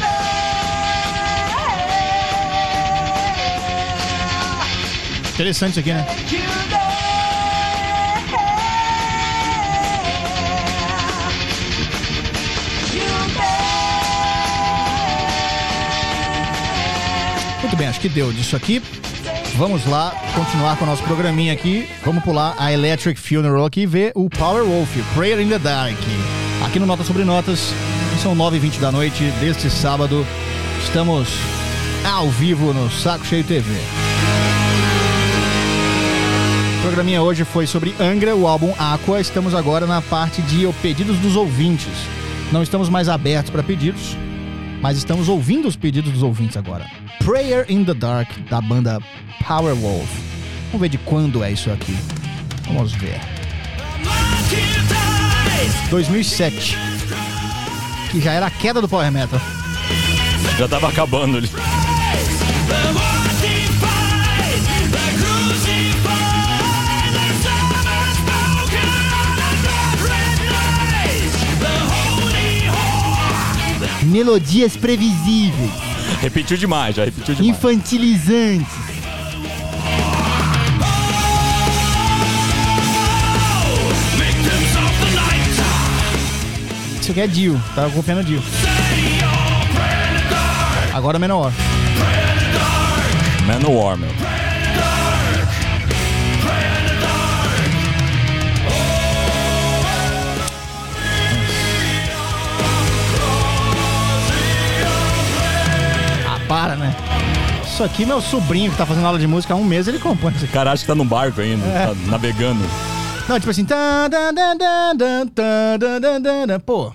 there? Interessante isso aqui, né? Take you there. You there. Muito bem, acho que deu disso aqui. Vamos lá continuar com o nosso programinha aqui. Vamos pular a Electric Funeral aqui e ver o Powerwolf, Prayer in the Dark. Aqui no Notas Sobre Notas, são nove e vinte da noite deste sábado. Estamos ao vivo no Saco Cheio T V. O programinha hoje foi sobre Angra, o álbum Aqua. Estamos agora na parte de pedidos dos ouvintes. Não estamos mais abertos para pedidos, mas estamos ouvindo os pedidos dos ouvintes agora. Prayer in the Dark, da banda Powerwolf. Vamos ver de quando é isso aqui. Vamos ver. dois mil e sete. Que já era a queda do Power Metal. Já tava acabando ali. Melodias previsíveis, Repetiu demais, já repetiu demais. infantilizantes. Isso aqui é Dio, tava acompanhando o Dio. Agora Manowar. Manowar, meu. Ah, para, né? Isso aqui, meu sobrinho que tá fazendo aula de música há um mês, ele compõe isso O aqui. cara acha que tá no barco ainda, É. tá navegando. Não, tipo assim... Tá, tá, tá, tá, tá, tá, tá, tá, tá. Pô...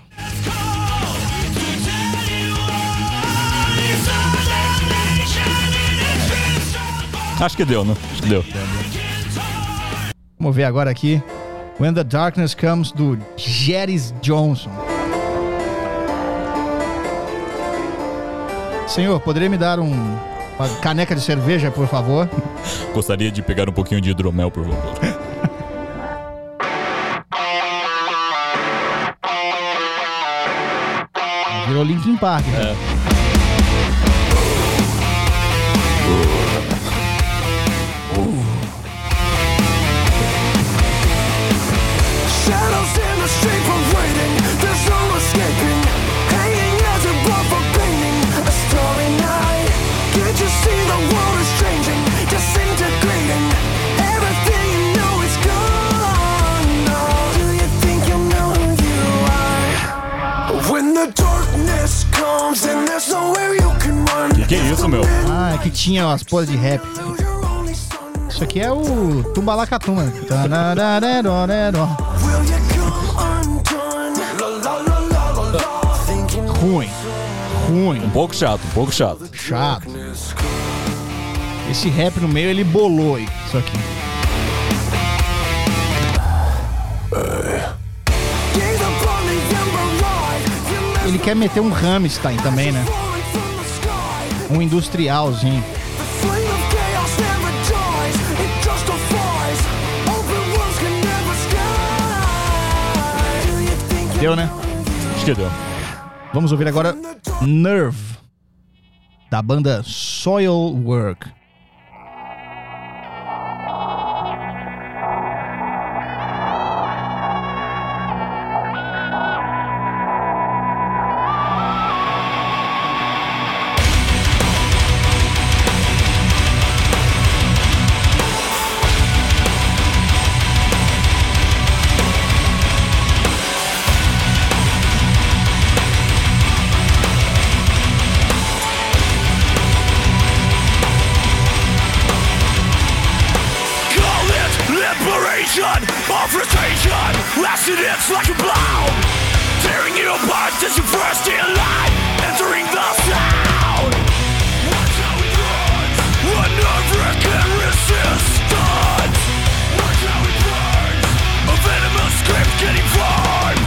Acho que deu, né? Acho que deu. Vamos ver agora aqui. When the Darkness Comes, do Jerry Johnson. Senhor, poderia me dar um, uma caneca de cerveja, por favor? Gostaria de pegar um pouquinho de hidromel, por favor. Virou Linkin Park. Né? É. Shadows in the street for waiting, there's no escaping. Hanging as a blood for painting a starry night. Can't you see the world is changing, disintegrating? Everything you know is gone. Oh, do you think you know who you are? When the darkness comes and there's nowhere you can run. Que que é isso, meu? Ah, é que tinha as poses de rap. Isso aqui é o Tumbalacatuma. Will you come undone? La la la la la la. Thinking Ruim. Ruim. Um pouco chato, um pouco chato. Chato. Esse rap no meio, ele bolou aí. Isso aqui. gaze upon the ember light. You Ele quer meter um Rammstein também, né? falling from the sky. Um industrialzinho. The flame of chaos never dies. It justifies. Open worlds can never sky. Do you think you Deu, né? Acho que deu. Vamos ouvir agora Nerve, da banda Soilwork. Call it liberation or frustration. Lasting it's like a blow, tearing you apart as you burst in light, entering the sound. Watch how it runs, one never can resistance. Watch how it burns, a venomous script getting formed.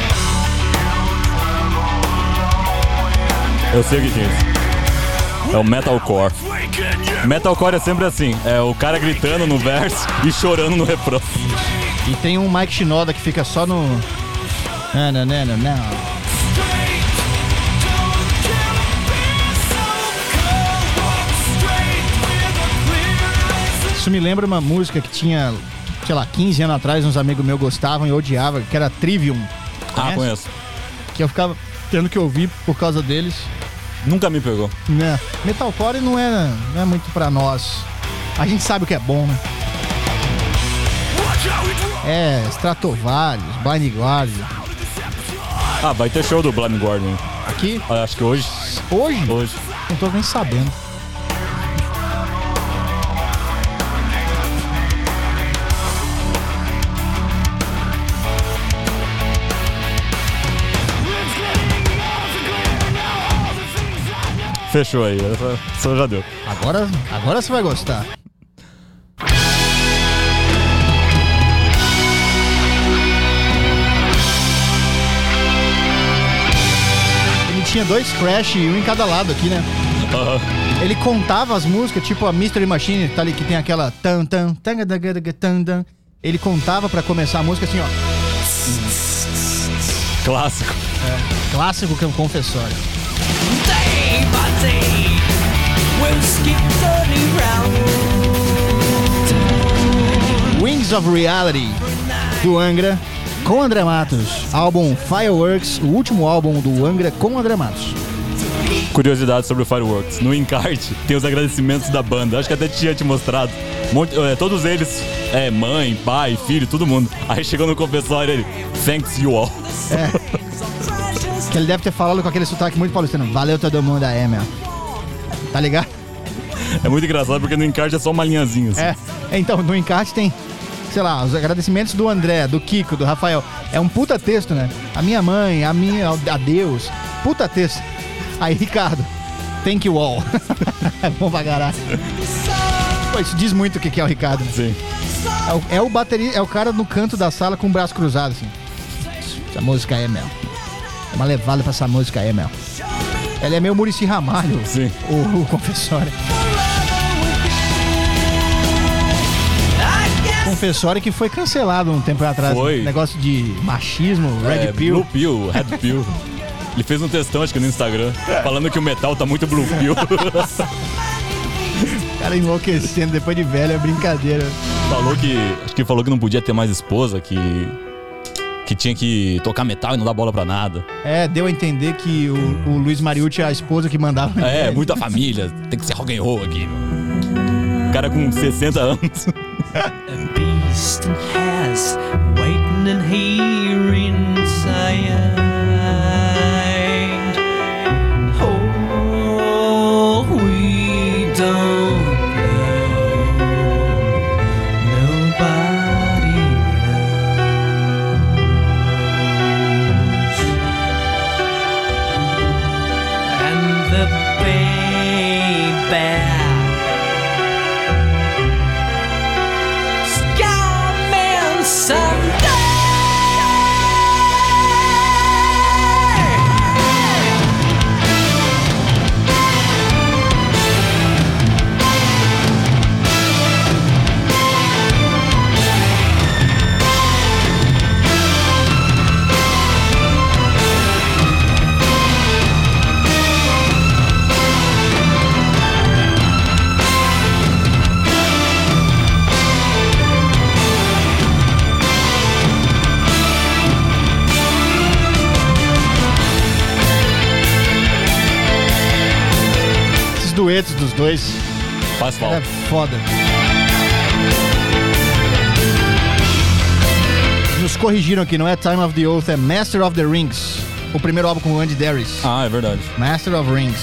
Eu sei o que que é isso. É o metalcore. Waking you. Metalcore é sempre assim. É o cara gritando no verso e chorando no refrão. E tem um Mike Shinoda que fica só no... Não, não, não, não, não. Isso me lembra uma música que tinha, sei lá, quinze anos atrás, uns amigos meus gostavam e odiavam, que era Trivium. Ah, Conhece? conheço. Que eu ficava tendo que ouvir por causa deles. Nunca me pegou. Né? Metalcore não é, não é muito pra nós. A gente sabe o que é bom, né? Watch how it runs. É Stratovarius, Blind Guardian. Ah, vai ter show do Blind Guardian. Aqui, Ah, acho que hoje. hoje, Hoje. não tô nem sabendo. Fechou aí. Essa, essa já deu. Agora, agora você vai gostar. Ele tinha dois Crash e um em cada lado aqui, né? Aham. Ele contava as músicas, tipo a Mystery Machine, tá ali que tem aquela tan tan tan tan tan tan. Ele contava pra começar a música assim, ó. Clássico. Clássico que é um confessório. Day by day, we'll skip turning round. Wings of Reality, do Angra. com André Matos. Álbum Fireworks, o último álbum do Angra com André Matos. Curiosidade sobre o Fireworks. No encarte tem os agradecimentos da banda. Acho que até tinha te mostrado. Monte, é, todos eles, é, mãe, pai, filho, todo mundo. Aí chegou no confessório ele, thanks you all. É. Que ele deve ter falado com aquele sotaque muito paulistano. Valeu todo mundo aí, meu. Tá ligado? É muito engraçado porque no encarte é só uma linhazinha assim. É. Então, no encarte tem, sei lá, os agradecimentos do André, do Kiko, do Rafael. É um puta texto, né? A minha mãe, a minha, a Deus. Puta texto. Aí, Ricardo, thank you all. É bom pra caralho. Pô, isso diz muito o que é o Ricardo. Né? Sim. É o, é o bateria, é o cara no canto da sala com o braço cruzado, assim. Essa música aí, meu. É uma levada pra essa música aí, meu. Ela é meio Muricy Ramalho, Sim. O, o confessório. Confessório que foi cancelado um tempo atrás. Foi. Um negócio de machismo, Red é, Pill. Blue Pill, Red Pill. Ele fez um textão, acho que no Instagram, falando que o metal tá muito Blue Pill. O cara enlouquecendo depois de velho, é brincadeira. Falou que. Acho que falou que não podia ter mais esposa, que. Que tinha que tocar metal e não dar bola pra nada. É, deu a entender que o, o Luiz Mariucci é a esposa que mandava. É, muita família, tem que ser rock and roll aqui. O cara com sessenta anos. A beast has waiting and here inside. Oh, we don't know. Nobody knows. And the baby coming someday. Duetos dos dois. Faz É falta. foda. Nos corrigiram aqui, não é Time of the Oath, é Master of the Rings. O primeiro álbum com o Andy Darius. Ah, é verdade. Master of Rings.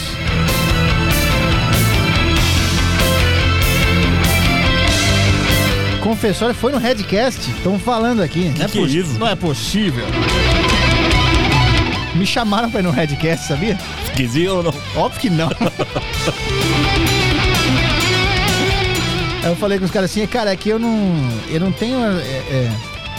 Confessório foi no Redcast. Estamos falando aqui. Não é, que é isso? Não é possível. Me chamaram pra ir no Redcast, sabia? Esquisito ou não? Óbvio que não. Aí eu falei com os caras assim, cara, é que eu não. Eu não tenho. É, é,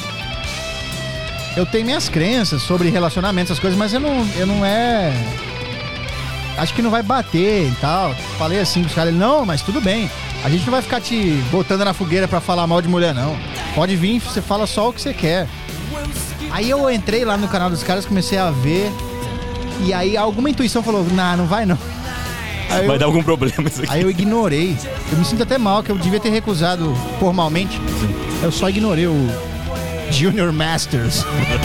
eu tenho minhas crenças sobre relacionamentos, essas coisas, mas eu não. Eu não é. Acho que não vai bater e tal. Falei assim com os caras, não, mas tudo bem. A gente não vai ficar te botando na fogueira pra falar mal de mulher, não. Pode vir, você fala só o que você quer. Aí eu entrei lá no canal dos caras, comecei a ver. E aí alguma intuição falou, nah, não vai não. Aí Vai eu, dar algum problema isso aqui. aí eu ignorei. Eu me sinto até mal, que eu devia ter recusado formalmente. Sim. Eu só ignorei o Junior Masters.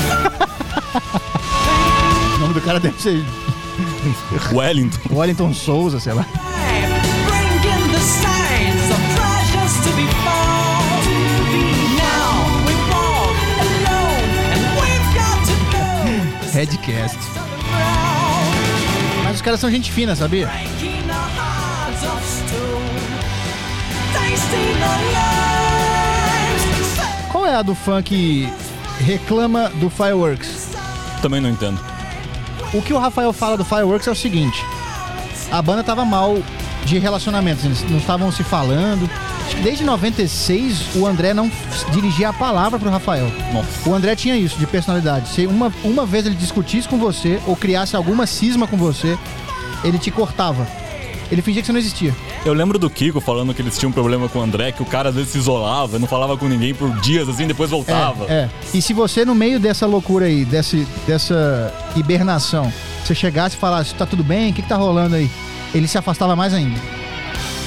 O nome do cara deve ser Wellington. Wellington Souza, sei lá. Bringing the signs of treasures to be found. Now we walk alone and we've got to go. Redcast. Mas os caras são gente fina, sabia? Breaking our hearts of stone. Tasting our lives. Qual é a do fã que reclama do Fireworks? Também não entendo. O que o Rafael fala do Fireworks é o seguinte: a banda tava mal de relacionamentos, eles não estavam se falando. Acho que desde noventa e seis o André não dirigia a palavra pro Rafael. Nossa. O André tinha isso, de personalidade. Se uma, uma vez ele discutisse com você ou criasse alguma cisma com você, ele te cortava. Ele fingia que você não existia. Eu lembro do Kiko falando que eles tinham um problema com o André, que o cara às vezes se isolava, não falava com ninguém por dias assim, depois voltava. É, é. E se você, no meio dessa loucura aí, desse, dessa hibernação, você chegasse e falasse, tá tudo bem, o que, que tá rolando aí? Ele se afastava mais ainda.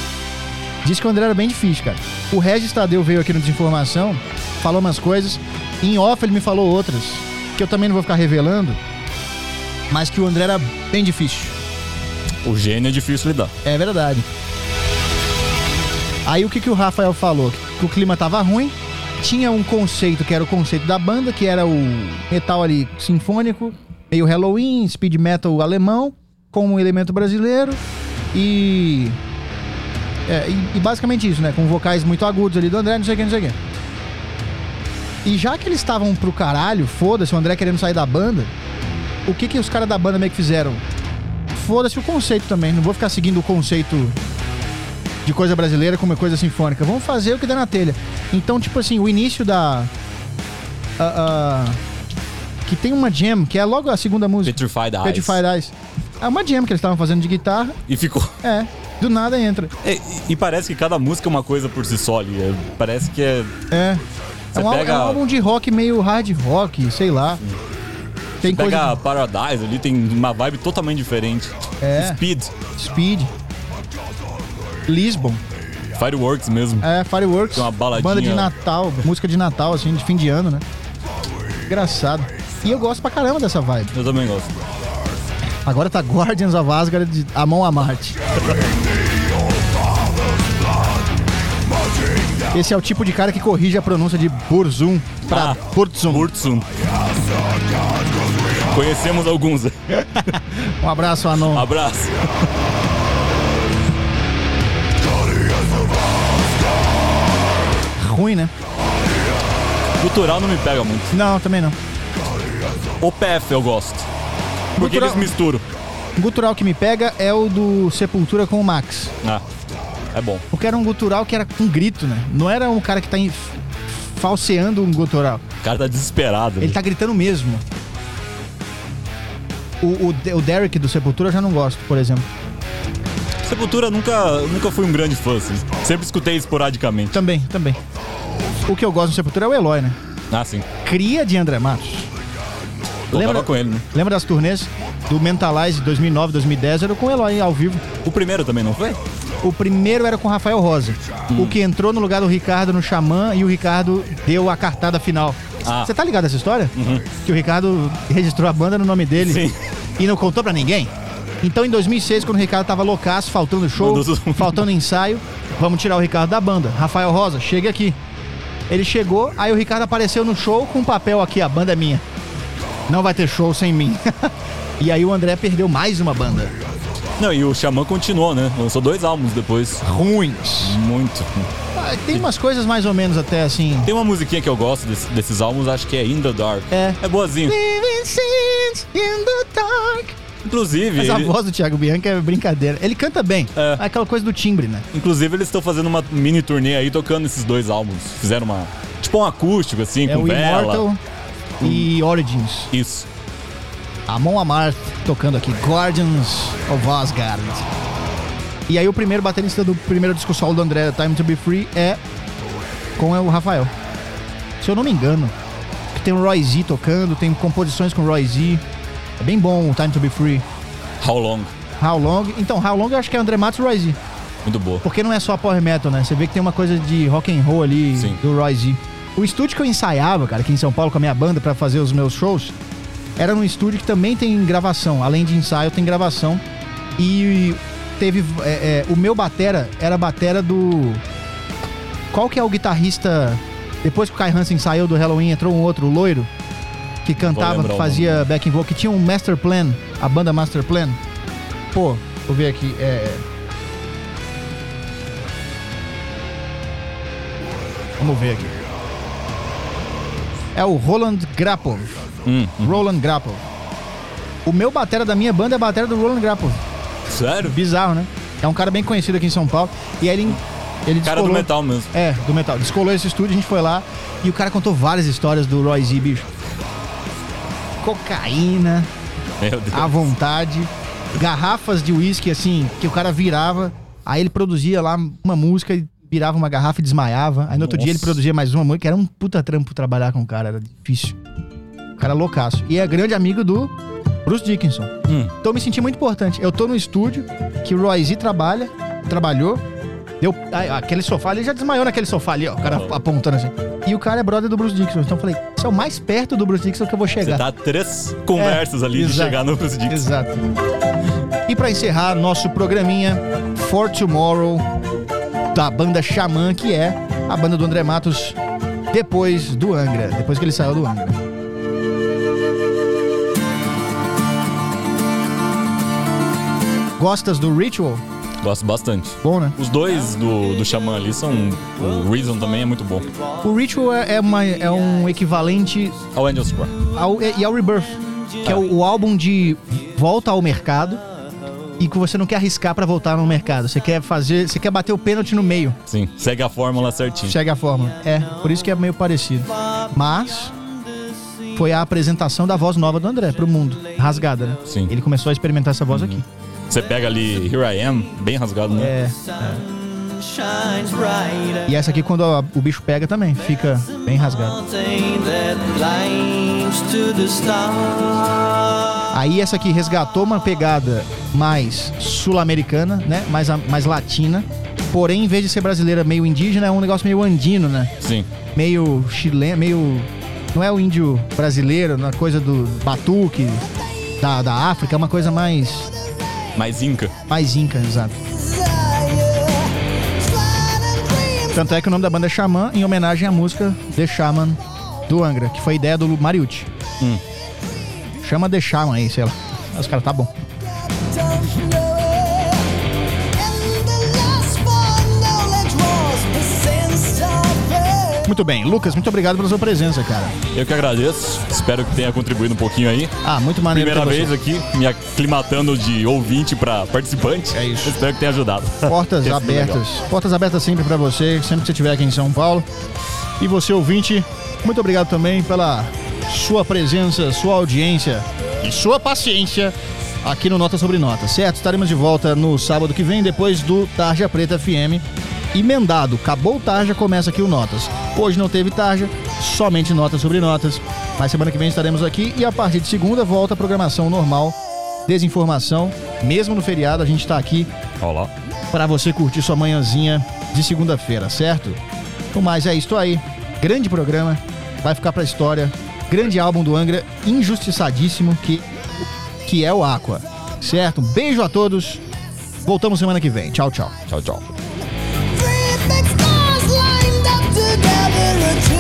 Diz que o André era bem difícil, cara. O Regis Tadeu veio aqui no Desinformação, falou umas coisas. Em off ele me falou outras, que eu também não vou ficar revelando, mas que o André era bem difícil. O gênio é difícil lidar. É verdade. Aí o que, que o Rafael falou? Que o clima tava ruim, tinha um conceito que era o conceito da banda, que era o metal ali sinfônico, meio Halloween, speed metal alemão, com um elemento brasileiro e... É, e, e basicamente isso, né? Com vocais muito agudos ali do André, não sei o que, não sei o que. E já que eles estavam pro caralho, foda-se, o André querendo sair da banda, o que que os caras da banda meio que fizeram? Foda-se o conceito também, não vou ficar seguindo o conceito de coisa brasileira como é coisa sinfônica. Vamos fazer o que dá na telha. Então, tipo assim, o início da... Uh, uh, que tem uma jam, que é logo a segunda música. Petrified Eyes. Petrified Eyes. É uma jam que eles estavam fazendo de guitarra. E ficou. É, do nada entra. É, e, e parece que cada música é uma coisa por si só ali. É, parece que é... É. Você É um, pega- é um álbum de rock meio hard rock, sei lá. Tem Pega coisa... Paradise ali, tem uma vibe totalmente diferente. É. Speed, Speed. Lisbon. Fireworks mesmo. É, Fireworks. Tem uma baladinha. Banda de Natal, música de Natal, assim, de fim de ano, né? Engraçado. E eu gosto pra caramba dessa vibe. Eu também gosto. Agora tá Guardians of Asgard de Amon Amarth. Esse é o tipo de cara que corrige a pronúncia de Burzum pra Ah, Burzum. Burzum. Conhecemos alguns. Um abraço, Anon. Abraço. Ruim, né? Gutural não me pega muito. Não, também não. O P F eu gosto. Porque Gutural- eles misturam. O gutural que me pega é o do Sepultura com o Max. Ah, é bom. Porque era um gutural que era com grito, né? Não era um cara que tá em- falseando um gutural. O cara tá desesperado. Ele tá gritando mesmo. O, o, De- o Derek do Sepultura eu já não gosto, por exemplo. Sepultura nunca, nunca fui um grande fã, assim. Sempre escutei esporadicamente. Também, também. O que eu gosto do Sepultura é o Eloy, né? Ah, sim. Cria de André Matos. Tocava com ele, né? Lembra das turnês do Mentalize dois mil e nove, dois mil e dez? Era com o Eloy ao vivo. O primeiro também, não foi? O primeiro era com o Rafael Rosa. Hum. O que entrou no lugar do Ricardo no Xamã e o Ricardo deu a cartada final. Ah. Você tá ligado nessa história? Que o Ricardo registrou a banda no nome dele Sim. e não contou pra ninguém? Então em dois mil e seis, quando o Ricardo tava loucaço, faltando show, Mandou todo mundo. faltando ensaio, vamos tirar o Ricardo da banda. Rafael Rosa, chega aqui. Ele chegou, aí o Ricardo apareceu no show com um papel aqui, a banda é minha. Não vai ter show sem mim. E aí o André perdeu mais uma banda. Não, e o Xamã continuou, né? Lançou dois álbuns depois. Ruins. Muito. Ah, tem umas coisas mais ou menos até assim. Tem uma musiquinha que eu gosto desse- desses álbuns, acho que é In The Dark. É. É boazinho. Living scenes in the dark. Inclusive, Mas a ele- voz do Thiago Bianchi é brincadeira. Ele canta bem. É. É aquela coisa do timbre, né? inclusive eles estão fazendo uma mini turnê aí tocando esses dois álbuns. Fizeram uma. Tipo um acústico, assim, É com o vela. Immortal e Origins. Isso. Amon Amarth tocando aqui. Guardians of Asgard. E aí o primeiro baterista do primeiro disco solo do André, Time to Be Free, é com o Rafael. Se eu não me engano. Que tem o Roy Z tocando, tem composições com o Roy Z. É bem bom o Time to Be Free. How Long. How Long. Então, How Long eu acho que é André Matos e Roy Z. Muito boa. Porque não é só power metal, né? Você vê que tem uma coisa de rock and roll ali Sim. do Roy Z. O estúdio que eu ensaiava, cara, aqui em São Paulo com a minha banda pra fazer os meus shows, era num estúdio que também tem gravação. Além de ensaio, tem gravação. E teve... é, é, o meu batera era a batera do... Qual que é o guitarrista... Depois que o Kai Hansen saiu do Halloween, entrou um outro, o loiro, que cantava, lembrar que o fazia backing vocal, que tinha um Master Plan, a banda Master Plan. Pô, vou ver aqui, é... Vamos ver aqui. É o Roland Grappov. Hum, hum. Roland Grappov. O meu batera da minha banda é a batera do Roland Grappov. Sério? Bizarro, né? É um cara bem conhecido aqui em São Paulo. E aí ele, ele Cara do descolou... metal mesmo. É, do metal. Descolou esse estúdio, a gente foi lá e o cara contou várias histórias do Roy Z, bicho. Cocaína, Meu Deus. à vontade, garrafas de uísque, assim, que o cara virava, aí ele produzia lá uma música e virava uma garrafa e desmaiava. Aí no outro Nossa. dia ele produzia mais uma música, era um puta trampo trabalhar com o cara, era difícil. O cara é loucaço. E é grande amigo do Bruce Dickinson. Hum. Então eu me senti muito importante. Eu tô no estúdio que o Roy Z trabalha, trabalhou, deu ah, aquele sofá ali, ele já desmaiou naquele sofá ali, ó, o cara Oh. apontando assim. E o cara é brother do Bruce Dickinson. Então eu falei, isso é o mais perto do Bruce Dickinson que eu vou chegar. Você tá três conversas É, ali de exato. chegar no Bruce Dickinson. Exato. E pra encerrar nosso programinha, For Tomorrow, da banda Xamã, que é a banda do André Matos depois do Angra, depois que ele saiu do Angra. Gostas do Ritual? Gosto bastante. Bom, né? Os dois do, do Xamã ali são... O Reason também é muito bom. O Ritual é, é uma, é um equivalente Ao Angel's Cry. ao, e ao Rebirth, que é o, o álbum de volta ao mercado e que você não quer arriscar pra voltar no mercado. Você quer fazer, você quer bater o pênalti no meio. Sim, segue a fórmula certinho. Segue a fórmula. É, por isso que é meio parecido. Mas foi a apresentação da voz nova do André pro mundo, rasgada, né? Sim. Ele começou a experimentar essa voz aqui. Você pega ali Here I Am, bem rasgado, né? É. Shines bright E essa aqui, quando a- o bicho pega também, fica bem rasgado. mountain that climbs to the stars. Aí essa aqui resgatou uma pegada mais sul-americana, né? Mais, a- mais latina. Porém, em vez de ser brasileira meio indígena, é um negócio meio andino, né? Sim. Meio chileno, meio... Não é o índio brasileiro, na coisa do batuque da, da África, é uma coisa mais... Mais Inca. Mais inca, exato. Tanto é que o nome da banda é Xamã, em homenagem à música The Shaman do Angra, que foi ideia do Mariucci. Hum. Chama The Shaman aí, sei lá. Os caras, tá bom. Muito bem, Lucas, muito obrigado pela sua presença, cara. Eu que agradeço. Espero que tenha contribuído um pouquinho aí. Ah, muito maneiro. Primeira ter vez você. aqui, me aclimatando de ouvinte pra participante. É isso. Espero que tenha ajudado. Portas Tem sido abertas. legal. Portas abertas sempre pra você, sempre que você estiver aqui em São Paulo. E você, ouvinte, muito obrigado também pela sua presença, sua audiência e sua paciência aqui no Nota Sobre Nota, certo? Estaremos de volta no sábado que vem, depois do Tarja Preta F M. Emendado, acabou o Tarja, começa aqui o Notas. Hoje não teve Tarja, somente Notas Sobre Notas. Mas semana que vem estaremos aqui e a partir de segunda volta a programação normal, desinformação. Mesmo no feriado a gente tá aqui Olha lá. para você curtir sua manhãzinha de segunda-feira, certo? Então, mas é isso aí. Grande programa, vai ficar pra história. Grande álbum do Angra, injustiçadíssimo, que, que é o Aqua, certo? Um beijo a todos. Voltamos semana que vem. Tchau, tchau. Tchau, tchau. Three big stars lined up together, a